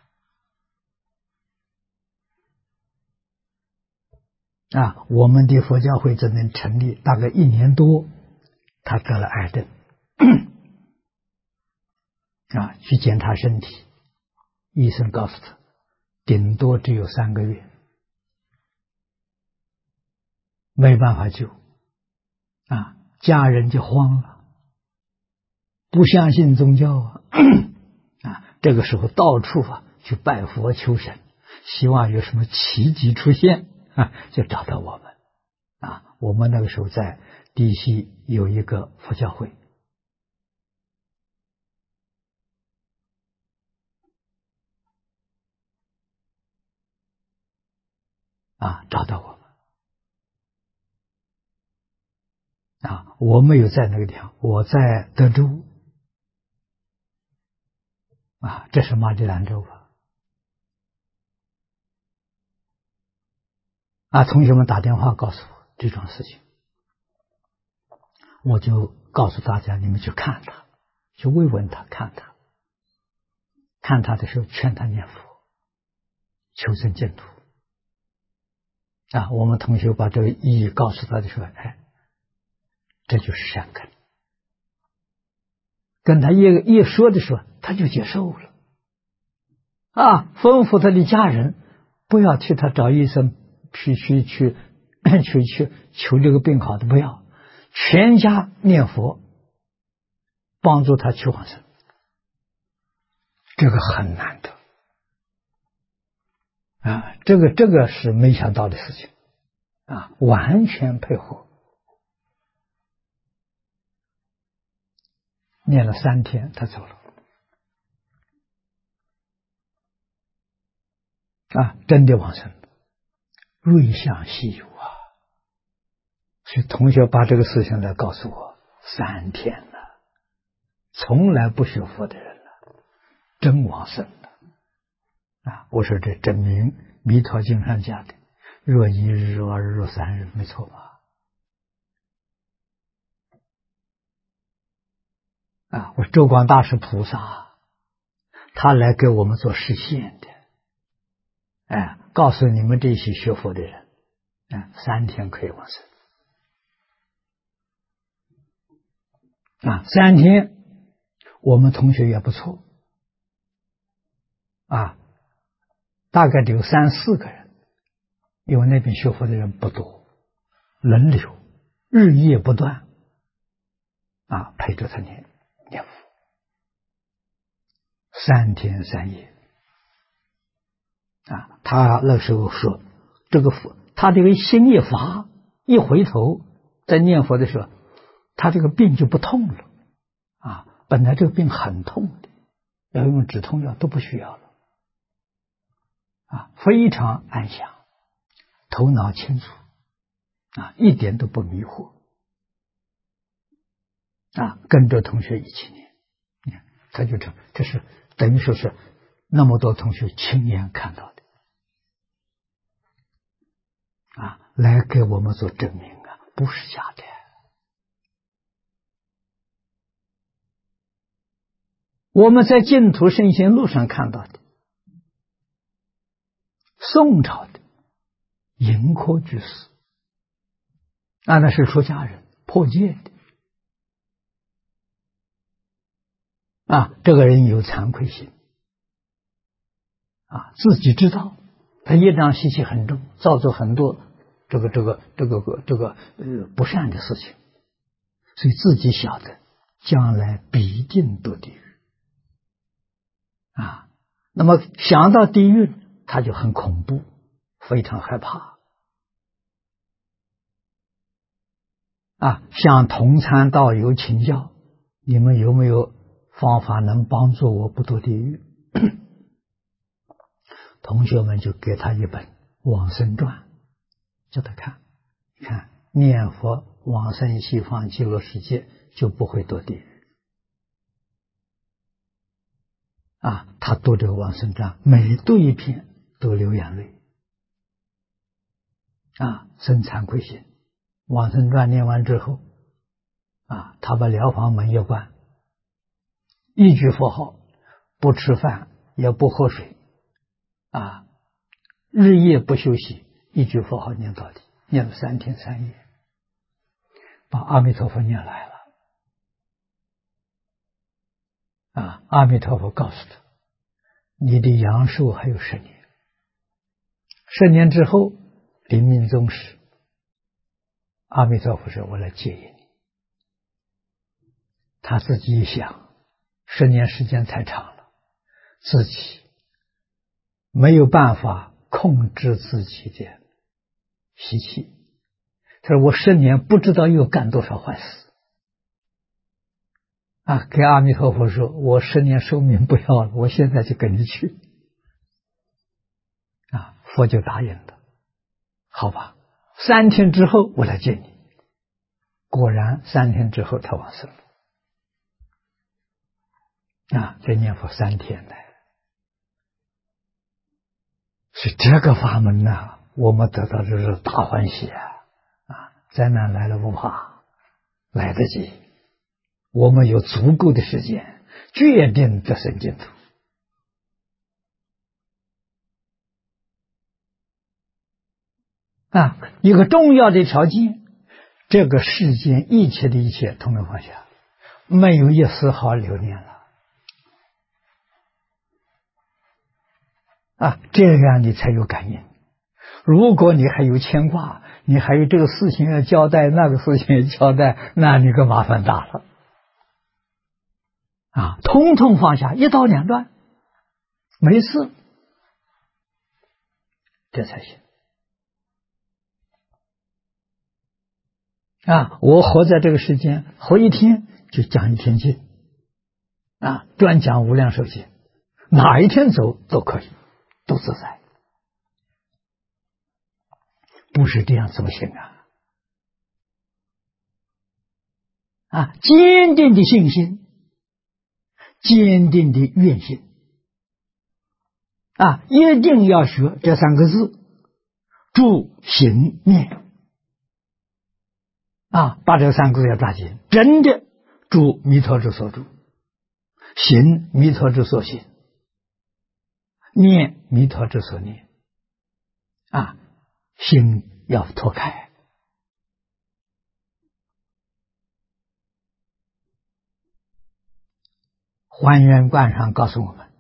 A: 我们的佛教会只能成立大概1年多，他得了癌症去检查身体，医生告诉他顶多只有3个月，没办法救家人就慌了，不相信宗教这个时候到处去拜佛求神，希望有什么奇迹出现就找到我们我们那个时候在地西有一个佛教会找到我们我没有在那个地方，我在德州这是马里兰州同学们打电话告诉我这种事情，我就告诉大家，你们去看他，去慰问他，看他的时候劝他念佛求生净土我们同学把这个意义告诉他的时候，这就是善根，跟他一说的时候他就接受了吩咐他的家人不要替他找医生去求这个病好的，不要，全家念佛帮助他求往生，这个很难得这个是没想到的事情完全配合。念了3天他走了真的往生，瑞相稀有所以同学把这个事情来告诉我，3天了，从来不学佛的人了，真往生了我说这证明弥陀经上讲的若1日若2日若3日没错吧我周广大是菩萨，他来给我们做实现的告诉你们这些学佛的人3天可以往生3天我们同学也不错大概只有3、4个人，因为那边学佛的人不多，轮流日夜不断陪着他念佛3天3夜他那时候说这个佛他这个心一发，一回头在念佛的时候，他这个病就不痛了本来这个病很痛的，要用止痛药都不需要了非常安详，头脑清楚一点都不迷惑跟着同学一起念他就这是等于说是那么多同学亲眼看到的来给我们做证明不是假的。我们在净土圣贤录上看到的，宋朝的盈科居士那是出家人破戒的这个人有惭愧心自己知道他业障习气很重，造作很多这个不善的事情，所以自己晓得将来必定堕地狱那么想到地狱他就很恐怖，非常害怕向同参道友请教，你们有没有方法能帮助我不堕地狱？同学们就给他一本《往生传》，叫他看，你看念佛往生西方极乐世界就不会堕地狱。他读这个《往生传》，每读一篇都流眼泪，生惭愧心。《往生传》念完之后，他把疗房门一关，一句佛号，不吃饭也不喝水，日夜不休息，一句佛号念到底，念了3天3夜，把阿弥陀佛念来了。阿弥陀佛告诉他，你的阳寿还有10年，10年之后临命终时，阿弥陀佛说我来接引你。他自己一想，10年时间太长了，自己没有办法控制自己的习气。他说我10年不知道又干多少坏事。给阿弥陀佛说，我10年寿命不要了，我现在就跟你去。佛就答应了，好吧，3天之后我来见你。果然3天之后他往生了。这念佛3天呢，是这个法门我们得到这是大欢喜灾难来了不怕，来得及。我们有足够的时间，决定得生净土。一个重要的条件，这个世间一切的一切统统放下，没有一丝毫留念了。这样你才有感应。如果你还有牵挂，你还有这个事情要交代，那个事情要交代，那你个麻烦大了。统统放下，一刀两断，没事，这才行。我活在这个世间，活一天就讲一天经，专讲无量寿经，哪一天走都可以，都自在。不是这样怎么行坚定的信心，坚定的愿心，一定要学这3个字：住、行、念。把这3个字要抓紧，真的住弥陀之所住，行弥陀之所行，念弥陀之所念。心要脱开。还原观上告诉我们，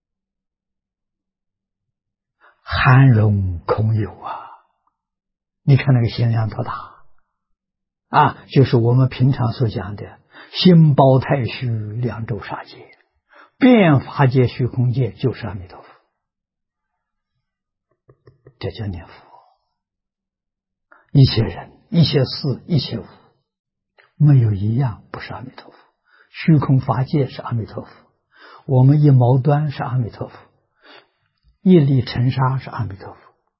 A: 含容空有你看那个心量多大就是我们平常所讲的心包太虚，两周杀界，变法界虚空界就是阿弥陀佛。这叫念佛。一切人、一切事、一切物，没有一样不是阿弥陀佛。虚空法界是阿弥陀佛，我们一毛端是阿弥陀佛，一粒尘沙是阿弥陀佛。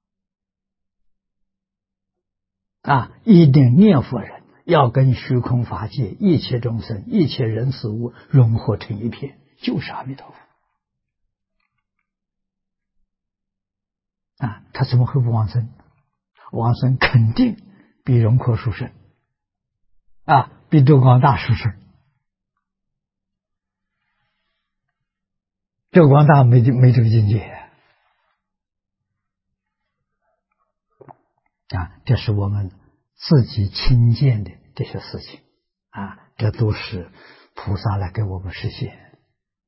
A: 一定念佛人要跟虚空法界一切众生、一切人事物融合成一片，就是阿弥陀佛。他怎么会不往生？往生肯定比荣阔殊胜比周光大殊胜。周光大没这个境界这是我们自己亲见的这些事情这都是菩萨来给我们实现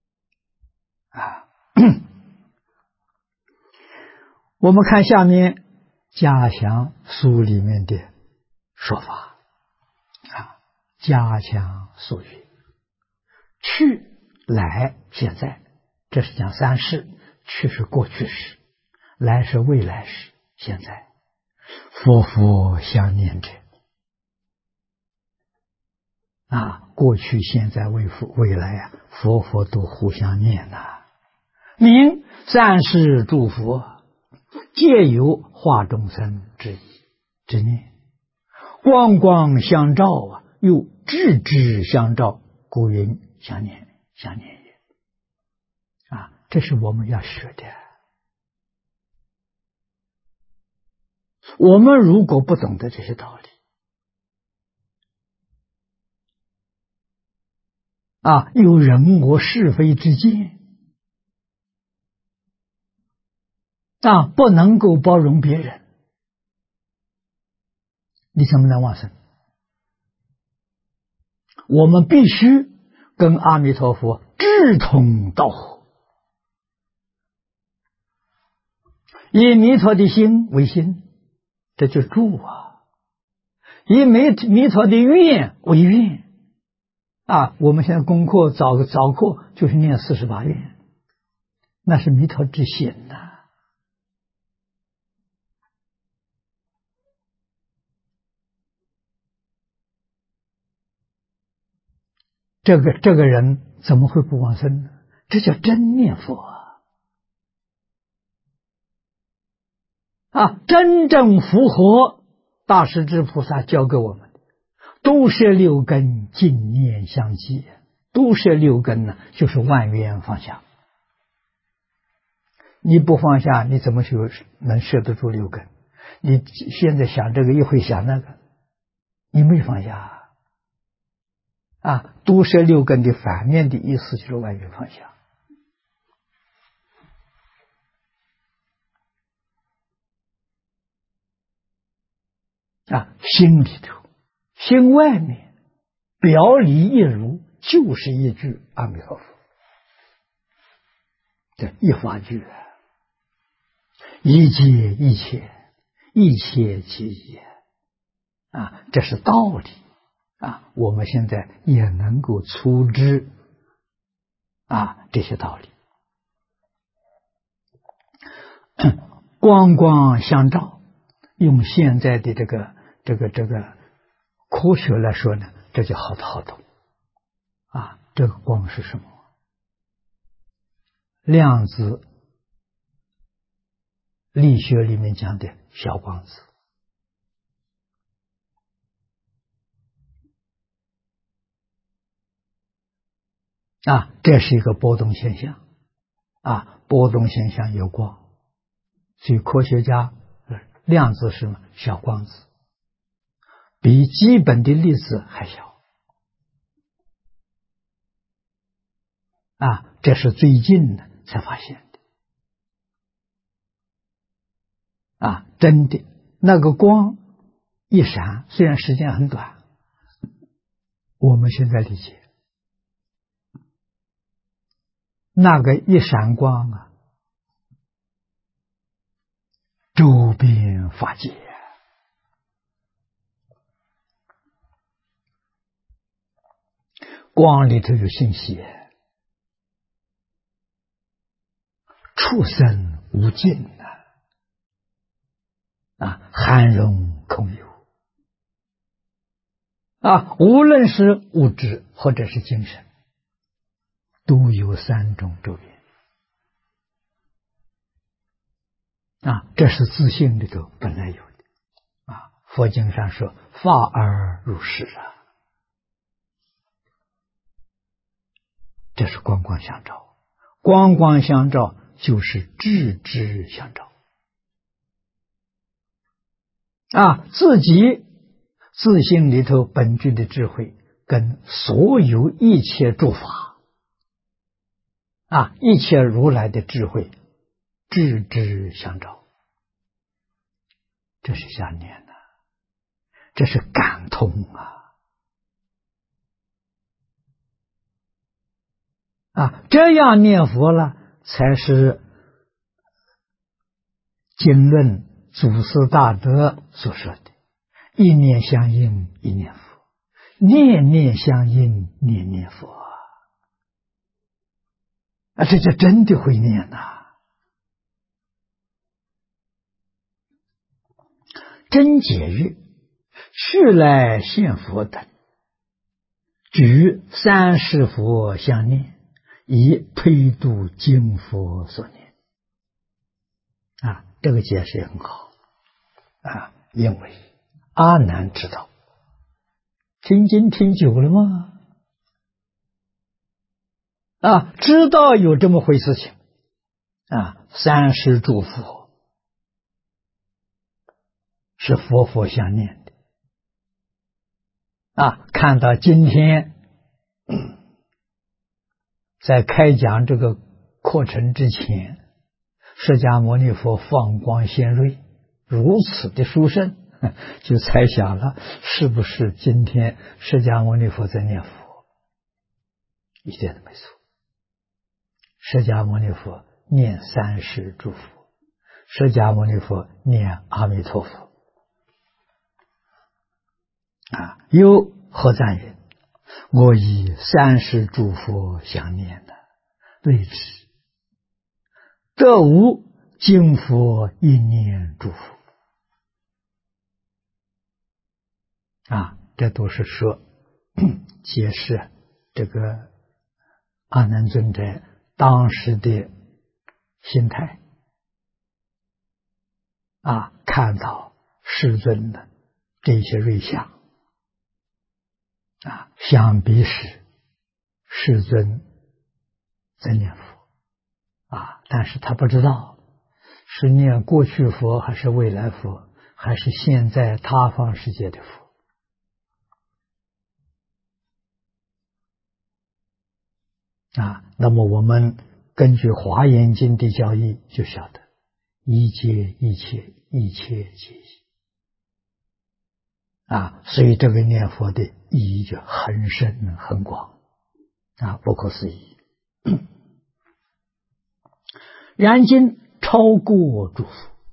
A: 我们看下面嘉祥书里面的说法嘉祥书语，去来现在，这是讲三世，去是过去时，来是未来时，现在佛佛相念者过去、现在、未来佛佛都互相念名三世诸佛，皆有化众生之念，光光相照又智智相照，故云相念也。这是我们要学的。我们如果不懂得这些道理有人我是非之见不能够包容别人，你怎么能往生？我们必须跟阿弥陀佛志同道合，以弥陀的心为心，这就住以弥陀的愿为愿我们现在功课早课就是念48愿，那是弥陀之心这个人怎么会不往生呢？这叫真念佛真正符合大势至菩萨教给我们的都摄六根，净念相继。都摄六根呢，就是万缘放下。你不放下，你怎么能摄得住六根？你现在想这个，一会想那个，你没放下都摄六根的反面的意思就是万缘放下心里头、心外面表里一如，就是一句阿弥陀佛，这一法句一切一切，一切其一这是道理我们现在也能够粗知这些道理。光光相照，用现在的这个科学来说呢，这就好懂这个光是什么？量子力学里面讲的小光子这是一个波动现象波动现象有光，所以科学家量子是什么？小光子，比基本的粒子还小这是最近呢才发现的真的那个光一闪，虽然时间很短，我们现在理解那个一闪光周边法界光里头有信息，畜生无尽含容空有无论是物质或者是精神，都有三种周边这是自性里头本来有的佛经上说法而如是这是光光相照，光光相照就是智智相照自己自性里头本具的智慧跟所有一切诸法一切如来的智慧智智相照，这是想念这是感通这样念佛了，才是经论祖师大德所说的一念相应一念佛，念念相应念念佛这就真的会念真解曰：去来现佛等， 举三世佛相念，以推度经佛所念。这个解释也很好因为阿难知道，听经听久了吗？知道有这么回事情三世诸佛是佛相念的看到今天在开讲这个课程之前，释迦牟尼佛放光显瑞，如此的殊胜，就猜想了是不是今天释迦牟尼佛在念佛？一点都没错。释迦牟尼佛念三世诸佛，释迦牟尼佛念阿弥陀佛又何赞云：我以三世诸佛相念对之，得无经佛一念诸佛这都是说解释这个阿难尊者当时的心态看到世尊的这些瑞相想必是世尊在念佛但是他不知道是念过去佛还是未来佛，还是现在他方世界的佛那么我们根据华严经的教义就晓得，一切一切一切皆一所以这个念佛的意义就很深很广不可思议。然今超过诸佛，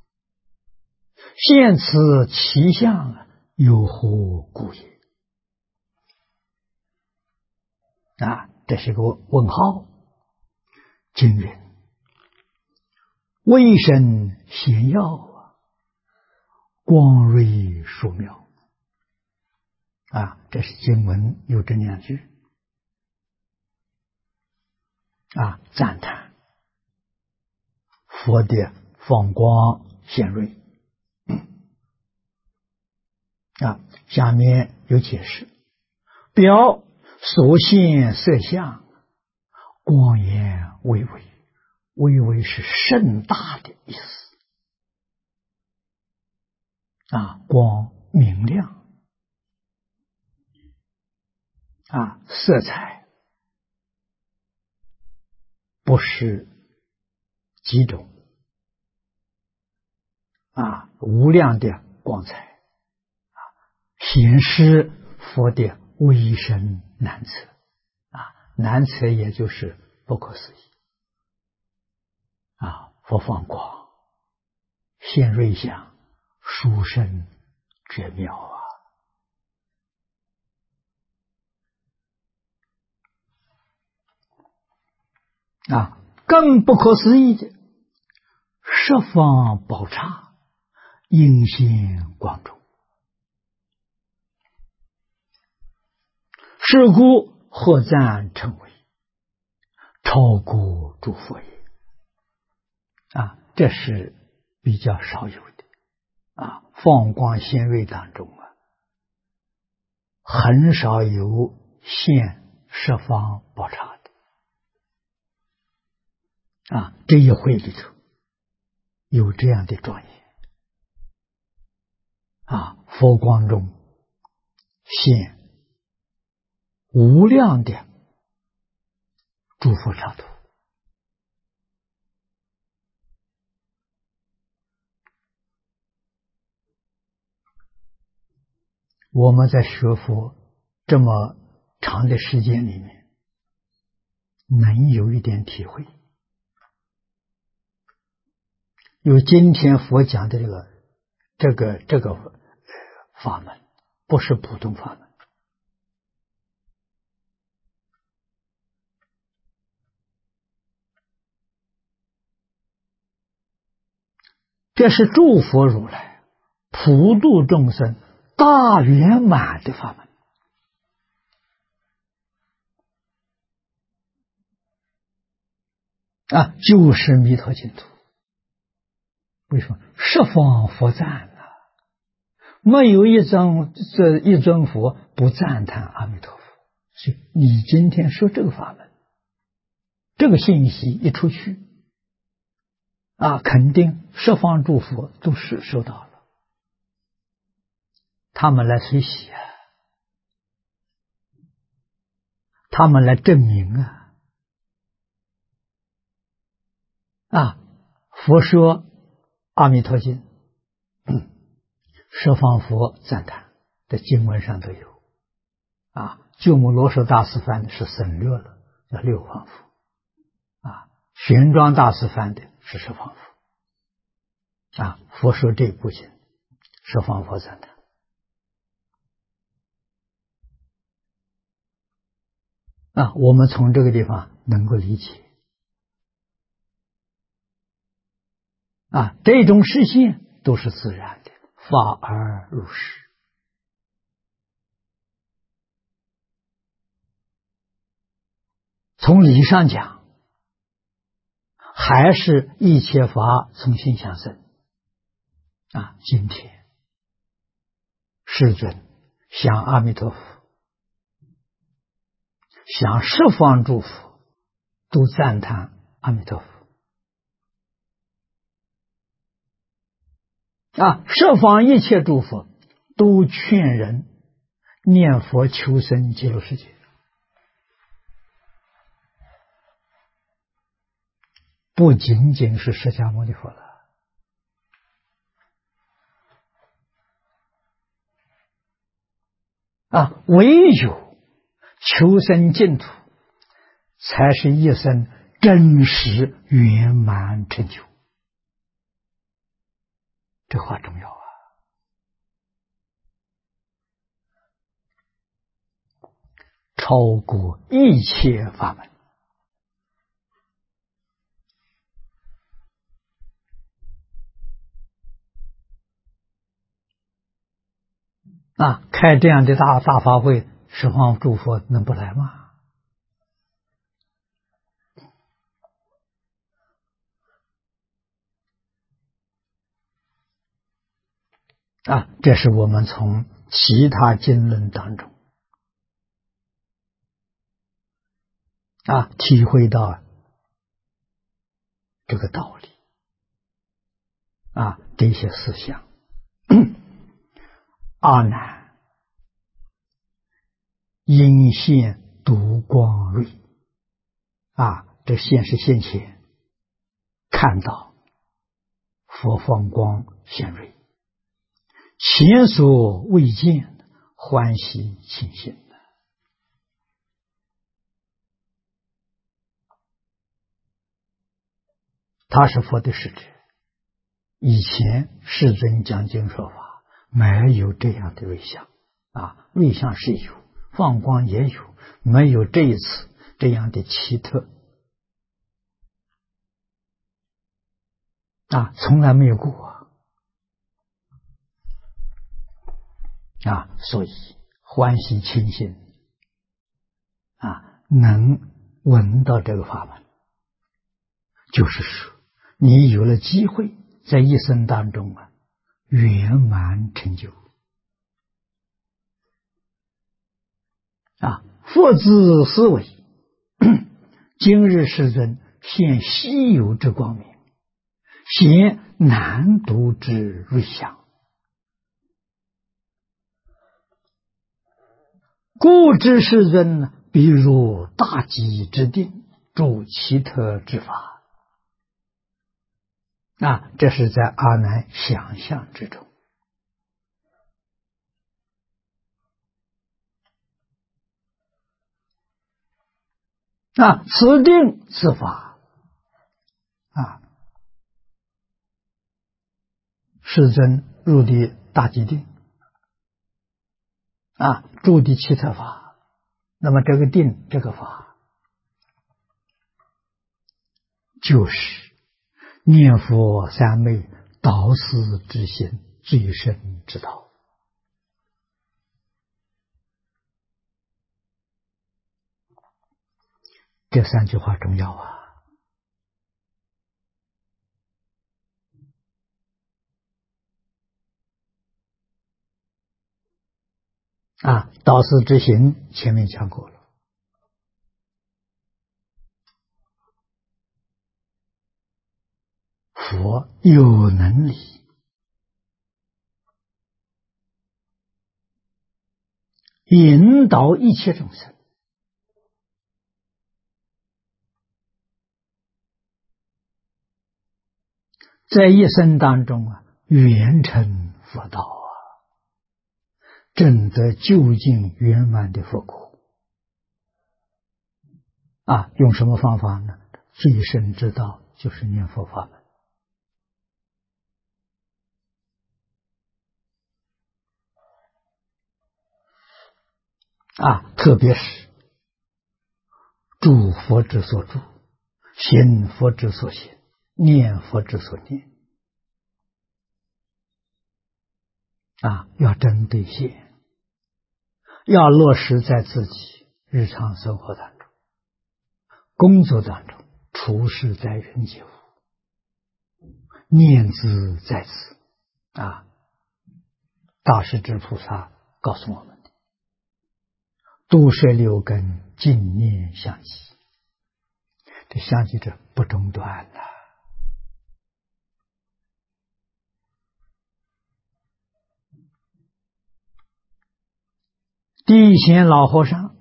A: 现此其相有何故也？这是个问号。经云：微神显耀光瑞殊妙这是经文有这两句赞叹佛的放光显瑞下面有解释：表所现色相，光严巍巍，巍巍是盛大的意思光明亮色彩不是几种无量的光彩显示佛的威神难测难测也就是不可思议佛放光现瑞相，殊胜绝妙更不可思议的，十方宝刹应现光中，是故何赞称为超过诸佛也这是比较少有的放光显瑞当中很少有现十方宝刹的这一会里头有这样的庄严佛光中现无量的诸佛刹土我们在学佛这么长的时间里面，能有一点体会。有今天佛讲的这个法门，不是普通法门。这是诸佛如来普度众生大圆满的法门就是弥陀净土。为什么？十方佛赞啊，没有一尊佛不赞叹阿弥陀佛。所以你今天说这个法门，这个信息一出去肯定十方诸佛都是收到了，他们来随喜他们来证明佛说阿弥陀经，十方佛赞叹，在经文上都有鸠摩罗什大师翻的是省略了，叫六方佛玄奘大师翻的是十方佛佛说这部经，十方佛赞叹我们从这个地方能够理解这种实现都是自然的，法而如是。从理上讲，还是一切法从心想生今天世尊想阿弥陀佛，想十方诸佛都赞叹阿弥陀佛十方一切诸佛都劝人念佛求生极乐世界。不仅仅是释迦牟尼佛了唯有求生净土才是一生真实圆满成就。这话重要超过一切法门开这样的大法会，十方诸佛能不来吗？这是我们从其他经论当中体会到这个道理这些思想。阿难因现独光瑞这现是现前看到佛放光显瑞，前所未见，欢喜庆幸。他是佛的使者，以前世尊讲经说法没有这样的瑞相瑞相是有，放光也有，没有这一次这样的奇特从来没有过所以欢喜庆幸能闻到这个法门，就是说你有了机会在一生当中圆满成就佛子思维今日世尊现稀有之光明，显难读之瑞相，故知世尊比如大吉之定，住奇特之法这是在阿难想象之中此定此法世尊入的大吉定住的奇特法，那么这个定这个法就是念佛三昧导师之心最深之道这三句话重要导师之行前面讲过了。佛有能力引导一切众生在一生当中圆成佛道证得究竟圆满的佛果用什么方法呢？最深之道就是念佛法门特别是住佛之所住，行佛之所行，念佛之所念要针对性，要落实在自己日常生活当中、工作当中，处事在人接物，念兹在兹大势至菩萨告诉我们的，度摄六根，净念相继，这相继者不中断的。地贤老和尚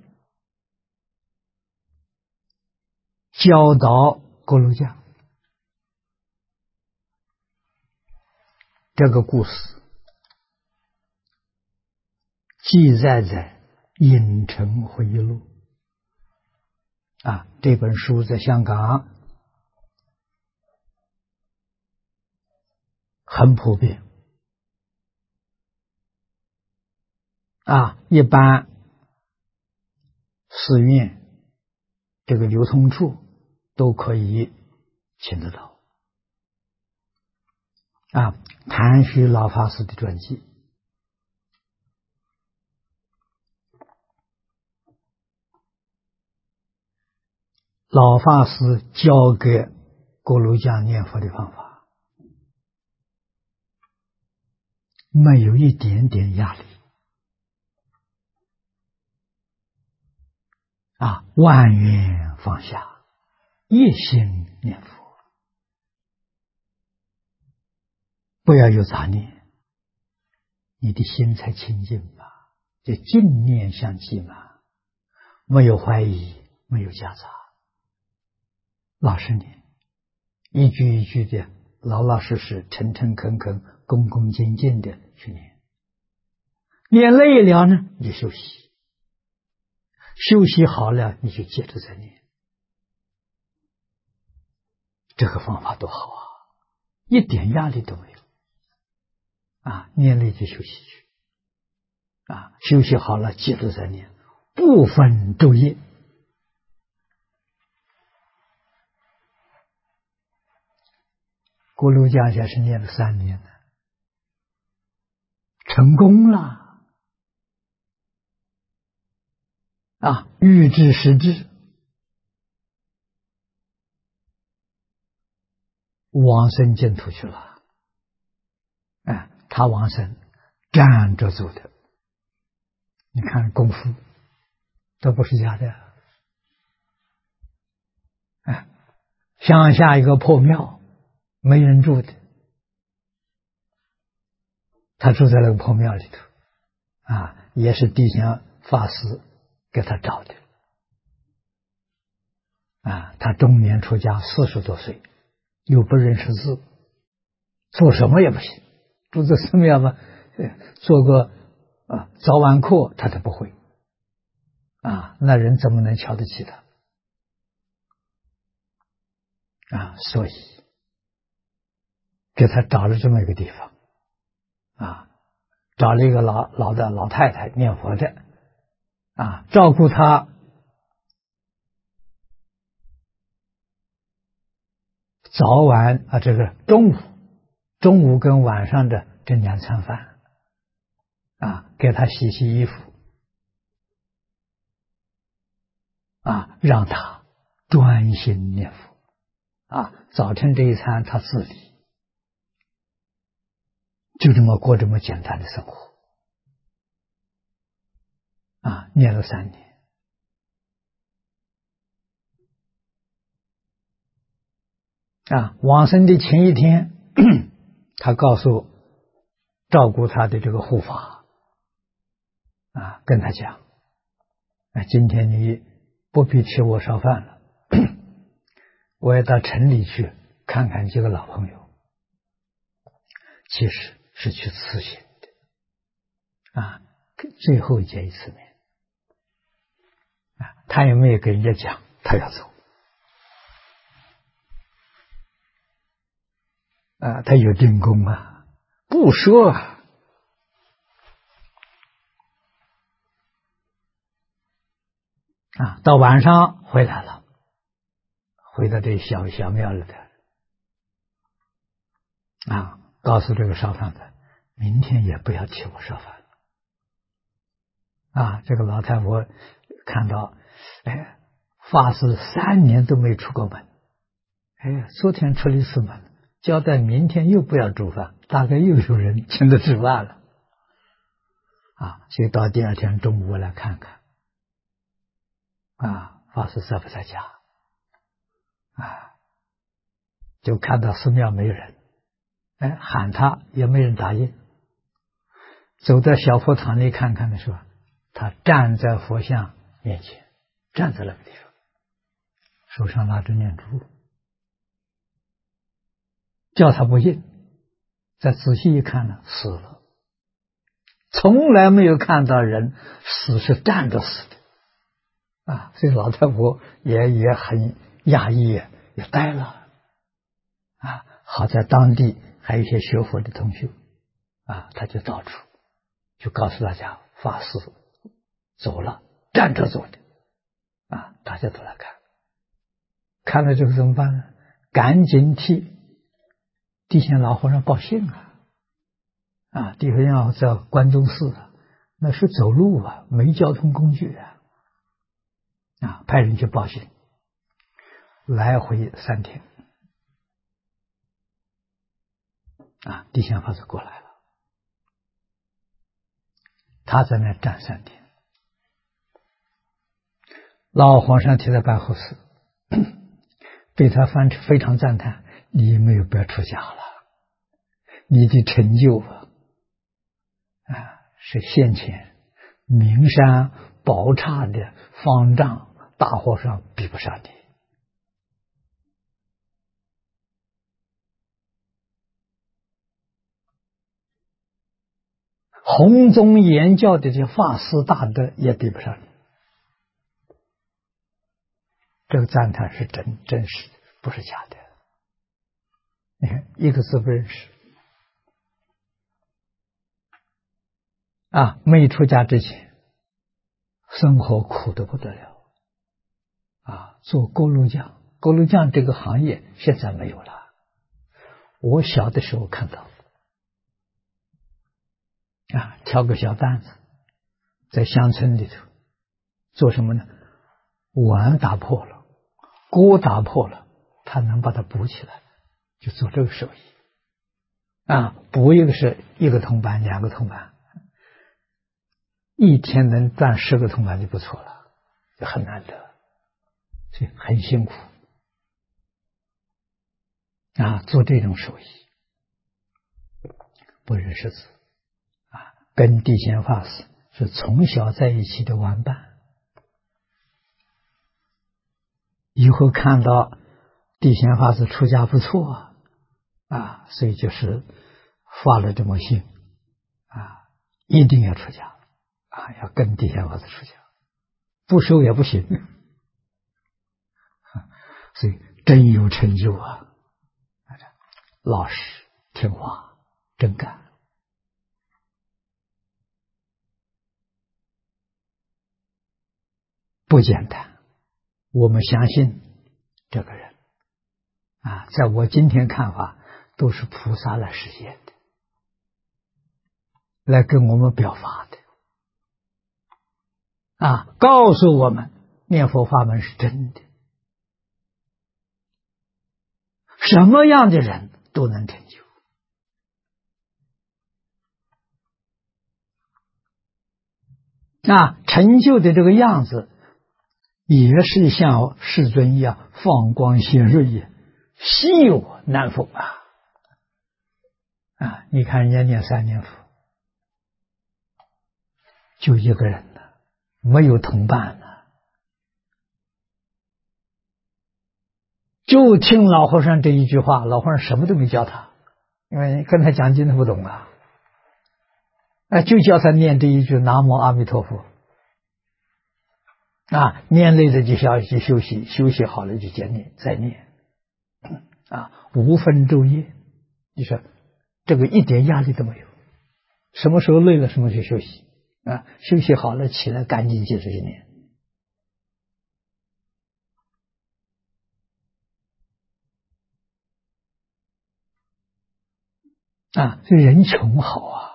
A: 教导锅炉匠这个故事记载在《影城回忆录》这本书在香港很普遍一般寺院这个流通处都可以请得到谭虚老法师的传记老法师教给锅炉匠念佛的方法，没有一点点压力万缘放下，一心念佛，不要有杂念，你的心才清净嘛，就净念相继嘛，没有怀疑，没有夹杂，老实念，一句一句的老老实实、诚诚恳恳、恭恭敬敬的去念。念累了呢，你就休息，休息好了你就接着再念。这个方法多好一点压力都没有念累就休息去休息好了接着再念，不分昼夜。锅炉匠先生念了3年了，成功了欲知时至，往生净土去了他往生站着走的，你看功夫都不是假的乡下一个破庙没人住的，他住在那个破庙里头也是地贤法师给他找的他中年出家40多岁，又不认识字，做什么也不行，住在寺庙嘛，做个早晚课他都不会那人怎么能瞧得起他所以给他找了这么一个地方找了一个老太太念佛的照顾他早晚这个中午跟晚上的这2餐饭给他洗衣服让他专心念佛早晨这一餐他自理，就这么过这么简单的生活念了3年。往生的前一天，他告诉照顾他的这个护法，跟他讲，今天你不必替我烧饭了，我要到城里去看看几个老朋友。其实是去辞行的，最后见一次面，他也没有跟人家讲他要走，他有定功不说到晚上回来了，回到这小庙里头，告诉这个烧饭的，明天也不要替我烧饭了。这个老太婆看到，法师3年都没出过门，昨天出了一次门，交代明天又不要煮饭，大概又有人请他吃饭了，所以到第2天中午来看看，法师在不在家？就看到寺庙没人，喊他也没人答应。走到小佛堂里看看的时候，他站在佛像面前，站在那个地方，手上拿着念珠，叫他不应。再仔细一看呢，死了。从来没有看到人死是站着死的，所以老太婆也很讶异，也呆了。好在当地还有一些学佛的同学，他就到处就告诉大家，法师走了，站着走的，大家都来看，看了之后怎么办呢？赶紧替地仙老和尚报信地仙老在关中寺那是走路没交通工具派人去报信，来回3天，地仙法师过来了，他在那站3天，老和尚替他办后事，对他非常赞叹，你没有不要出家了，你的成就是先前名山宝刹的方丈大和尚比不上你。弘宗言教的这法师大德也比不上你。这个赞叹是真实的，不是假的。你看，一个字不认识没出家之前，生活苦得不得了做锅炉匠，锅炉匠这个行业现在没有了。我小的时候看到挑个小担子，在乡村里头做什么呢？碗打破了，锅打破了，他能把它补起来，就做这个手艺补一个是1个铜板2个铜板，一天能赚10个铜板就不错了，就很难得，所以很辛苦做这种手艺，不认识字跟地仙法师是从小在一起的玩伴。以后看到地仙法师出家不错所以就是发了这么心一定要出家要跟地仙法师出家，不收也不行所以真有成就老实听话真干。不简单，我们相信这个人在我今天看法都是菩萨来实现的，来跟我们表法的告诉我们念佛法门是真的，什么样的人都能成就。 成就的这个样子，也是像世尊一样放光显锐也，稀有难逢你看人家念三年佛，就一个人呢，没有同伴呢，就听老和尚这一句话，老和尚什么都没教他，因为跟他讲经他不懂就叫他念这一句南无阿弥陀佛念累了就下去休息，休息好了就再念无分昼夜，你说这个一点压力都没有，什么时候累了什么时候休息休息好了起来赶紧接着去念这人穷好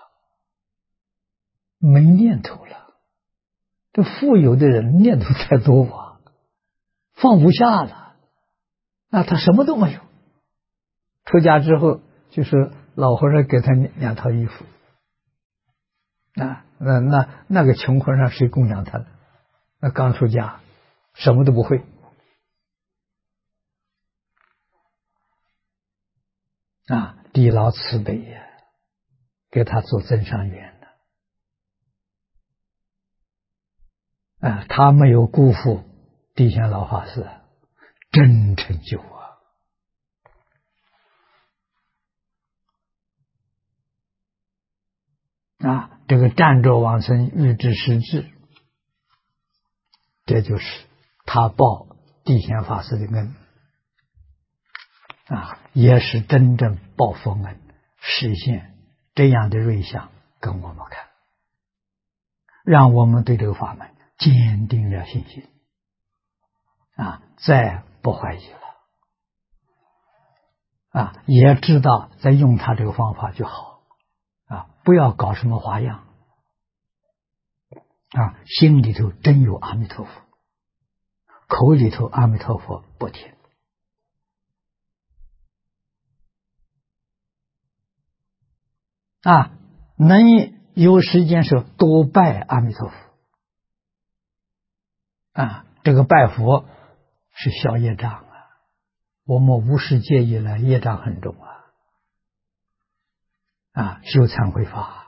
A: 没念头了，这富有的人念头太多放不下了他什么都没有，出家之后就是老和尚给他2套衣服那个穷和尚谁供养他的？那刚出家什么都不会地老慈悲呀，给他做增上缘的他没有辜负地仙老法师，真成就这个站着往生欲知实质，这就是他报地仙法师的恩也是真正报佛恩，实现这样的瑞相跟我们看，让我们对这个法门坚定了信心再不怀疑了也知道再用他这个方法就好不要搞什么花样心里头真有阿弥陀佛，口里头阿弥陀佛不停能有时间时多拜阿弥陀佛这个拜佛是消业障我们无始劫以来业障很重修忏悔法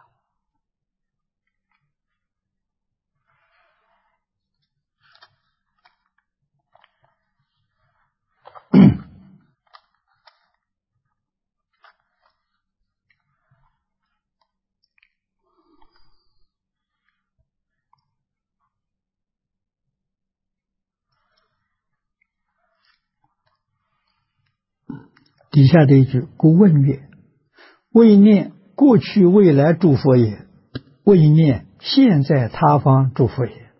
A: 底下这一句故问曰：为念过去未来诸佛也，为念现在他方诸佛也。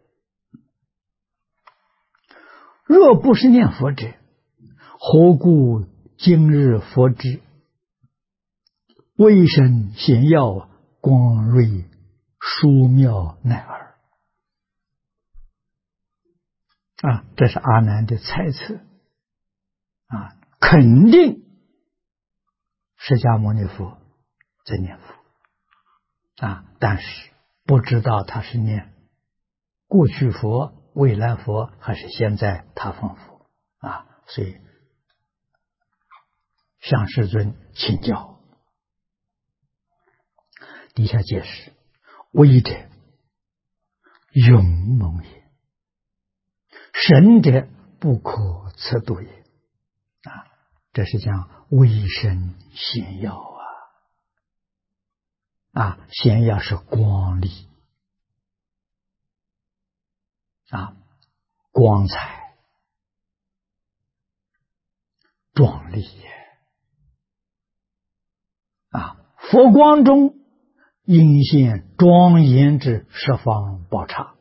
A: 若不是念佛者，何故今日佛之威神显耀，光瑞殊妙乃尔。这是阿难的猜测肯定释迦牟尼佛在念佛但是不知道他是念过去佛、未来佛还是现在他方佛所以向世尊请教。底下解释：威者勇猛也，神者不可测度也。这是讲威神显耀显耀是光丽光彩壮丽也佛光中应现庄严之十方宝刹，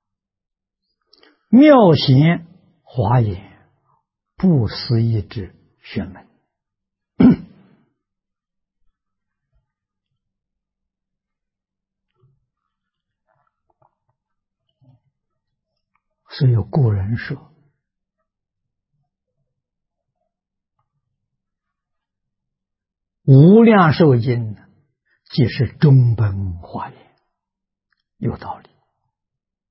A: 妙显华严，不思议之玄门。所以有古人说，无量寿经即是中本华严，有道理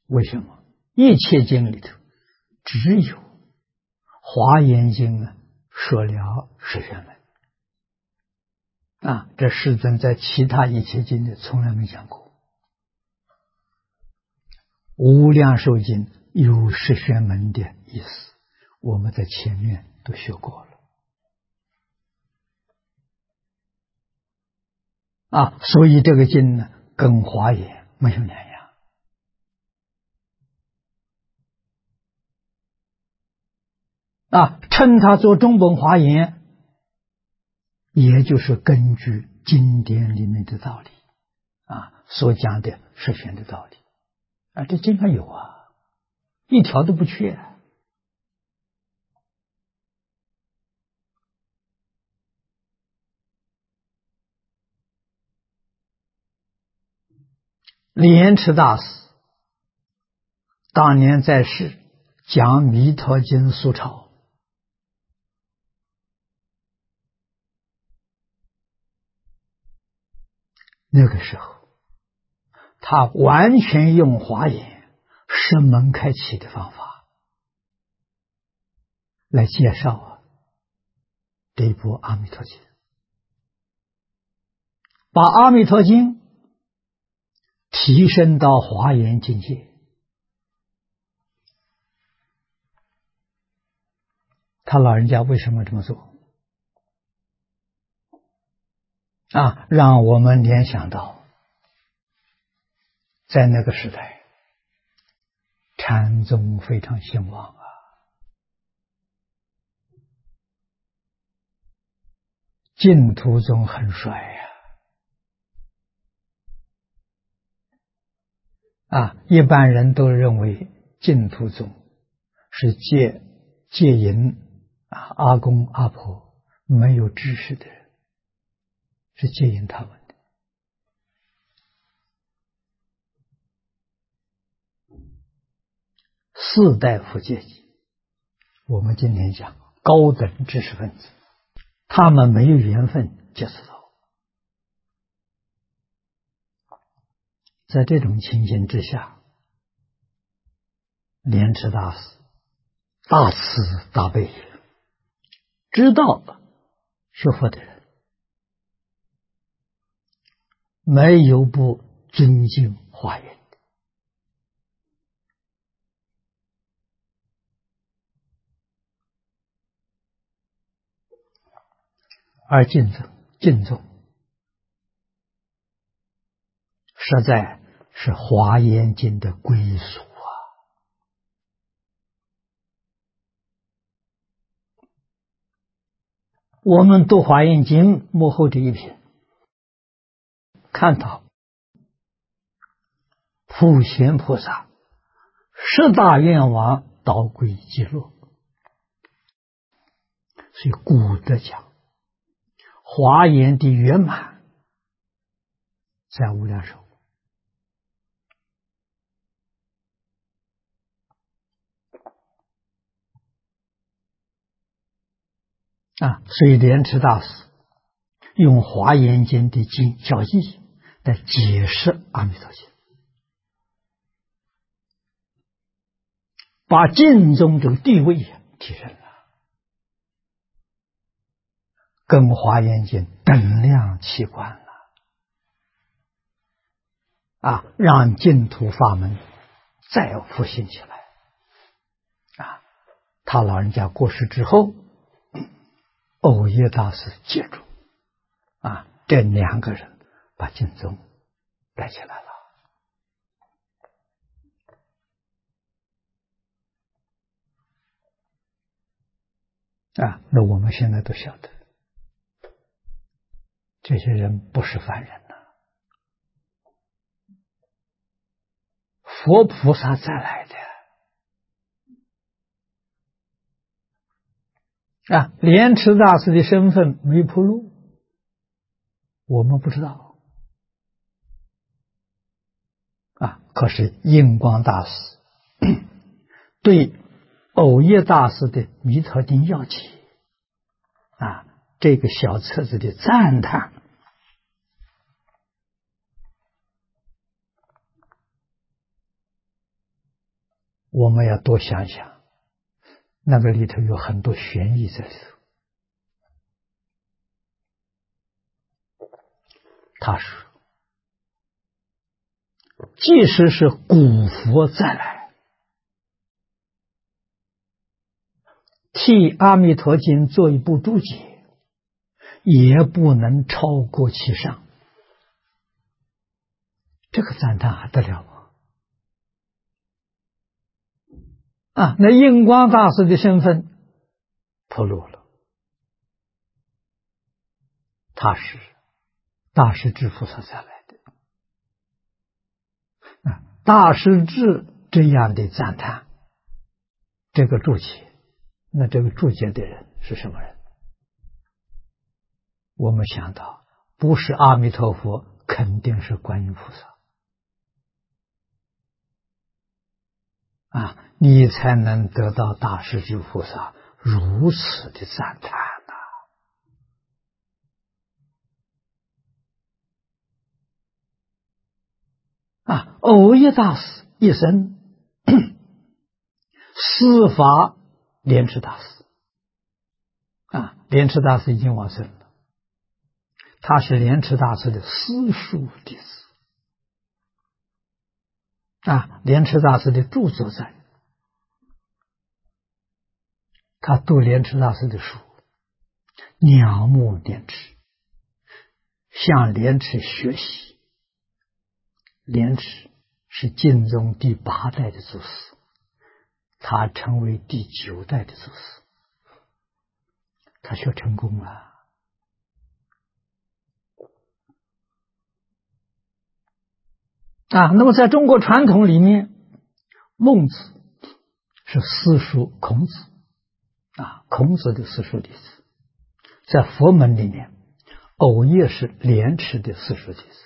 A: 为什么？一切经里头只有华严经啊说了十玄门啊，这世尊在其他一切经里从来没讲过。无量寿经有十玄门的意思，我们在前面都学过了啊，所以这个经呢跟华严没有两样啊，称它做中本华严，也就是根据经典里面的道理啊所讲的十玄的道理啊，这经上有啊，一条都不缺。莲池大师当年在世讲《弥陀经》疏钞，那个时候他完全用华严十门开启的方法来介绍这一部《阿弥陀经》，把《阿弥陀经》提升到华严境界。他老人家为什么这么做啊？让我们联想到在那个时代禅宗非常兴旺啊，净土宗很衰啊，一般人都认为净土宗是戒淫啊，阿公阿婆没有知识的人是戒淫他们的。士大夫阶级，我们今天讲高等知识分子，他们没有缘分接触到。在这种情形之下，莲池大师大慈大悲，知道学佛的人没有不尊敬华严的，而敬重实在是华严经的归属啊。我们读华严经幕后的一篇，看到普贤菩萨十大愿望导归极乐，所以古德讲华严的圆满在无量寿啊，所以莲池大师用华严经的教义来解释阿弥陀经，把经中这个地位提升了，跟华严经等量齐观了啊，让净土法门再复兴起来啊。他老人家过世之后，藕益大师接住啊，这两个人把净宗带起来了啊。那我们现在都晓得，这些人不是凡人呐，佛菩萨再来的啊。莲池大师的身份没铺路，我们不知道啊。可是印光大师对藕益大师的《弥陀经要解》啊这个小册子的赞叹， 我们要多想想，那个里头有很多玄义在里头。他说，即使是古佛再来，替《阿弥陀经》做一部注解，也不能超过其上。这个赞叹还得了吗？那印光大师的身份暴露了，他是大势至菩萨再来的。大势至这样的赞叹这个注解，那这个注解的人是什么人？我们想到不是阿弥陀佛，肯定是观音菩萨你才能得到大势至菩萨如此的赞叹藕益大师一生司法莲池大师莲池大师已经往生了，他是莲池大师的私塾弟子莲池大师的著作在，他读莲池大师的书，仰慕莲池，向莲池学习。莲池是净宗第8代的祖师，他成为第9代的祖师，他学成功了那么在中国传统里面，孟子是私塾孔子孔子的私塾弟子，在佛门里面，藕益是莲池的私塾弟子，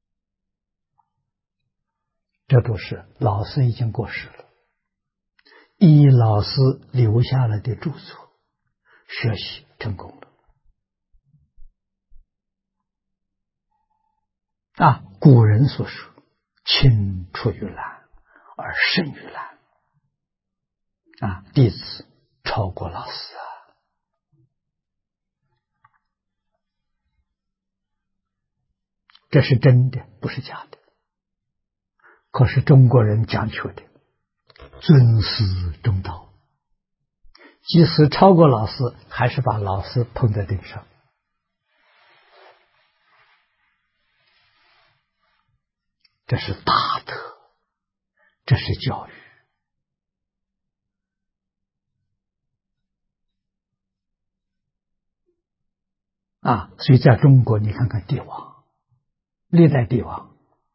A: 这都是老师已经过世了，依老师留下来的著作学习成功了古人所说，青出于蓝而胜于蓝弟子超过老师这是真的，不是假的。可是中国人讲求的尊师重道，即使超过老师，还是把老师捧在顶上。这是大德，这是教育所以在中国你看看帝王，历代帝王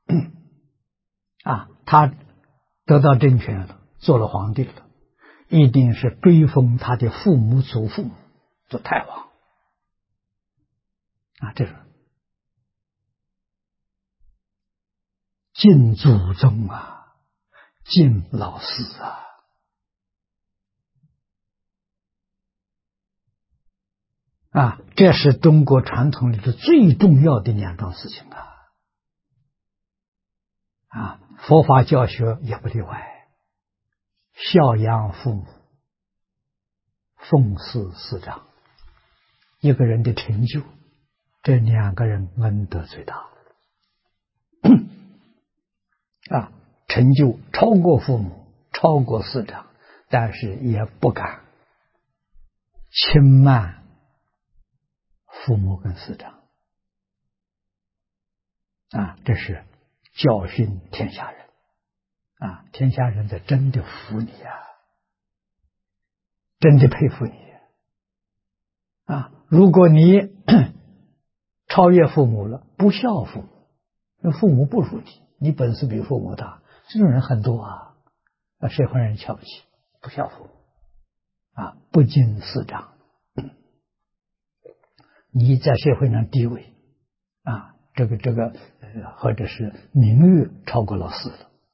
A: 他得到政权了，做了皇帝了，一定是追封他的父母祖父母做太王这种敬祖宗敬老师这是中国传统里的最重要的2桩事情佛法教学也不例外，孝养父母，奉事师长，一个人的成就，这2个人恩德最大成就超过父母，超过师长，但是也不敢轻慢父母跟师长这是教训天下人天下人在真的服你真的佩服你如果你超越父母了，不孝父母，父母不如你，你本事比父母大，这种人很多社会人瞧不起，不孝父母不敬师长，你在社会上地位这个或者是名誉超过老师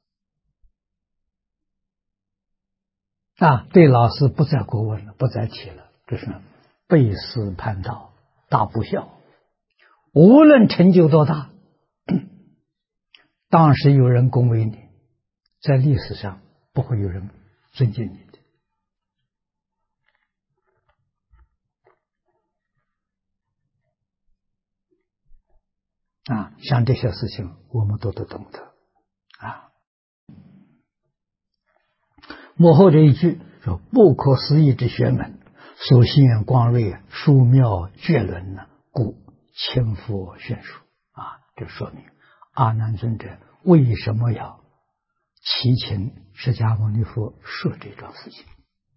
A: 了对老师不再过问了，不再提了，这是背师叛道，大不孝。无论成就多大，当时有人恭维你，在历史上不会有人尊敬你的啊。像这些事情，我们都懂得啊。幕后这一句说：“不可思议之学门，所现光瑞，殊妙绝伦呢，故千佛宣说。”啊，这说明阿难尊者为什么要祈请释迦牟尼佛说这桩事情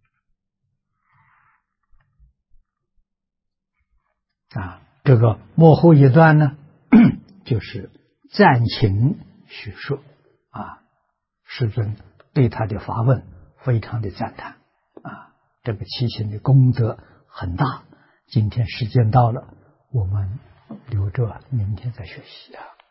A: 啊。这个幕后一段呢，就是赞请许说啊，世尊对他的发问非常的赞叹啊，这个祈请的功德很大。今天时间到了，我们留着明天再学习啊。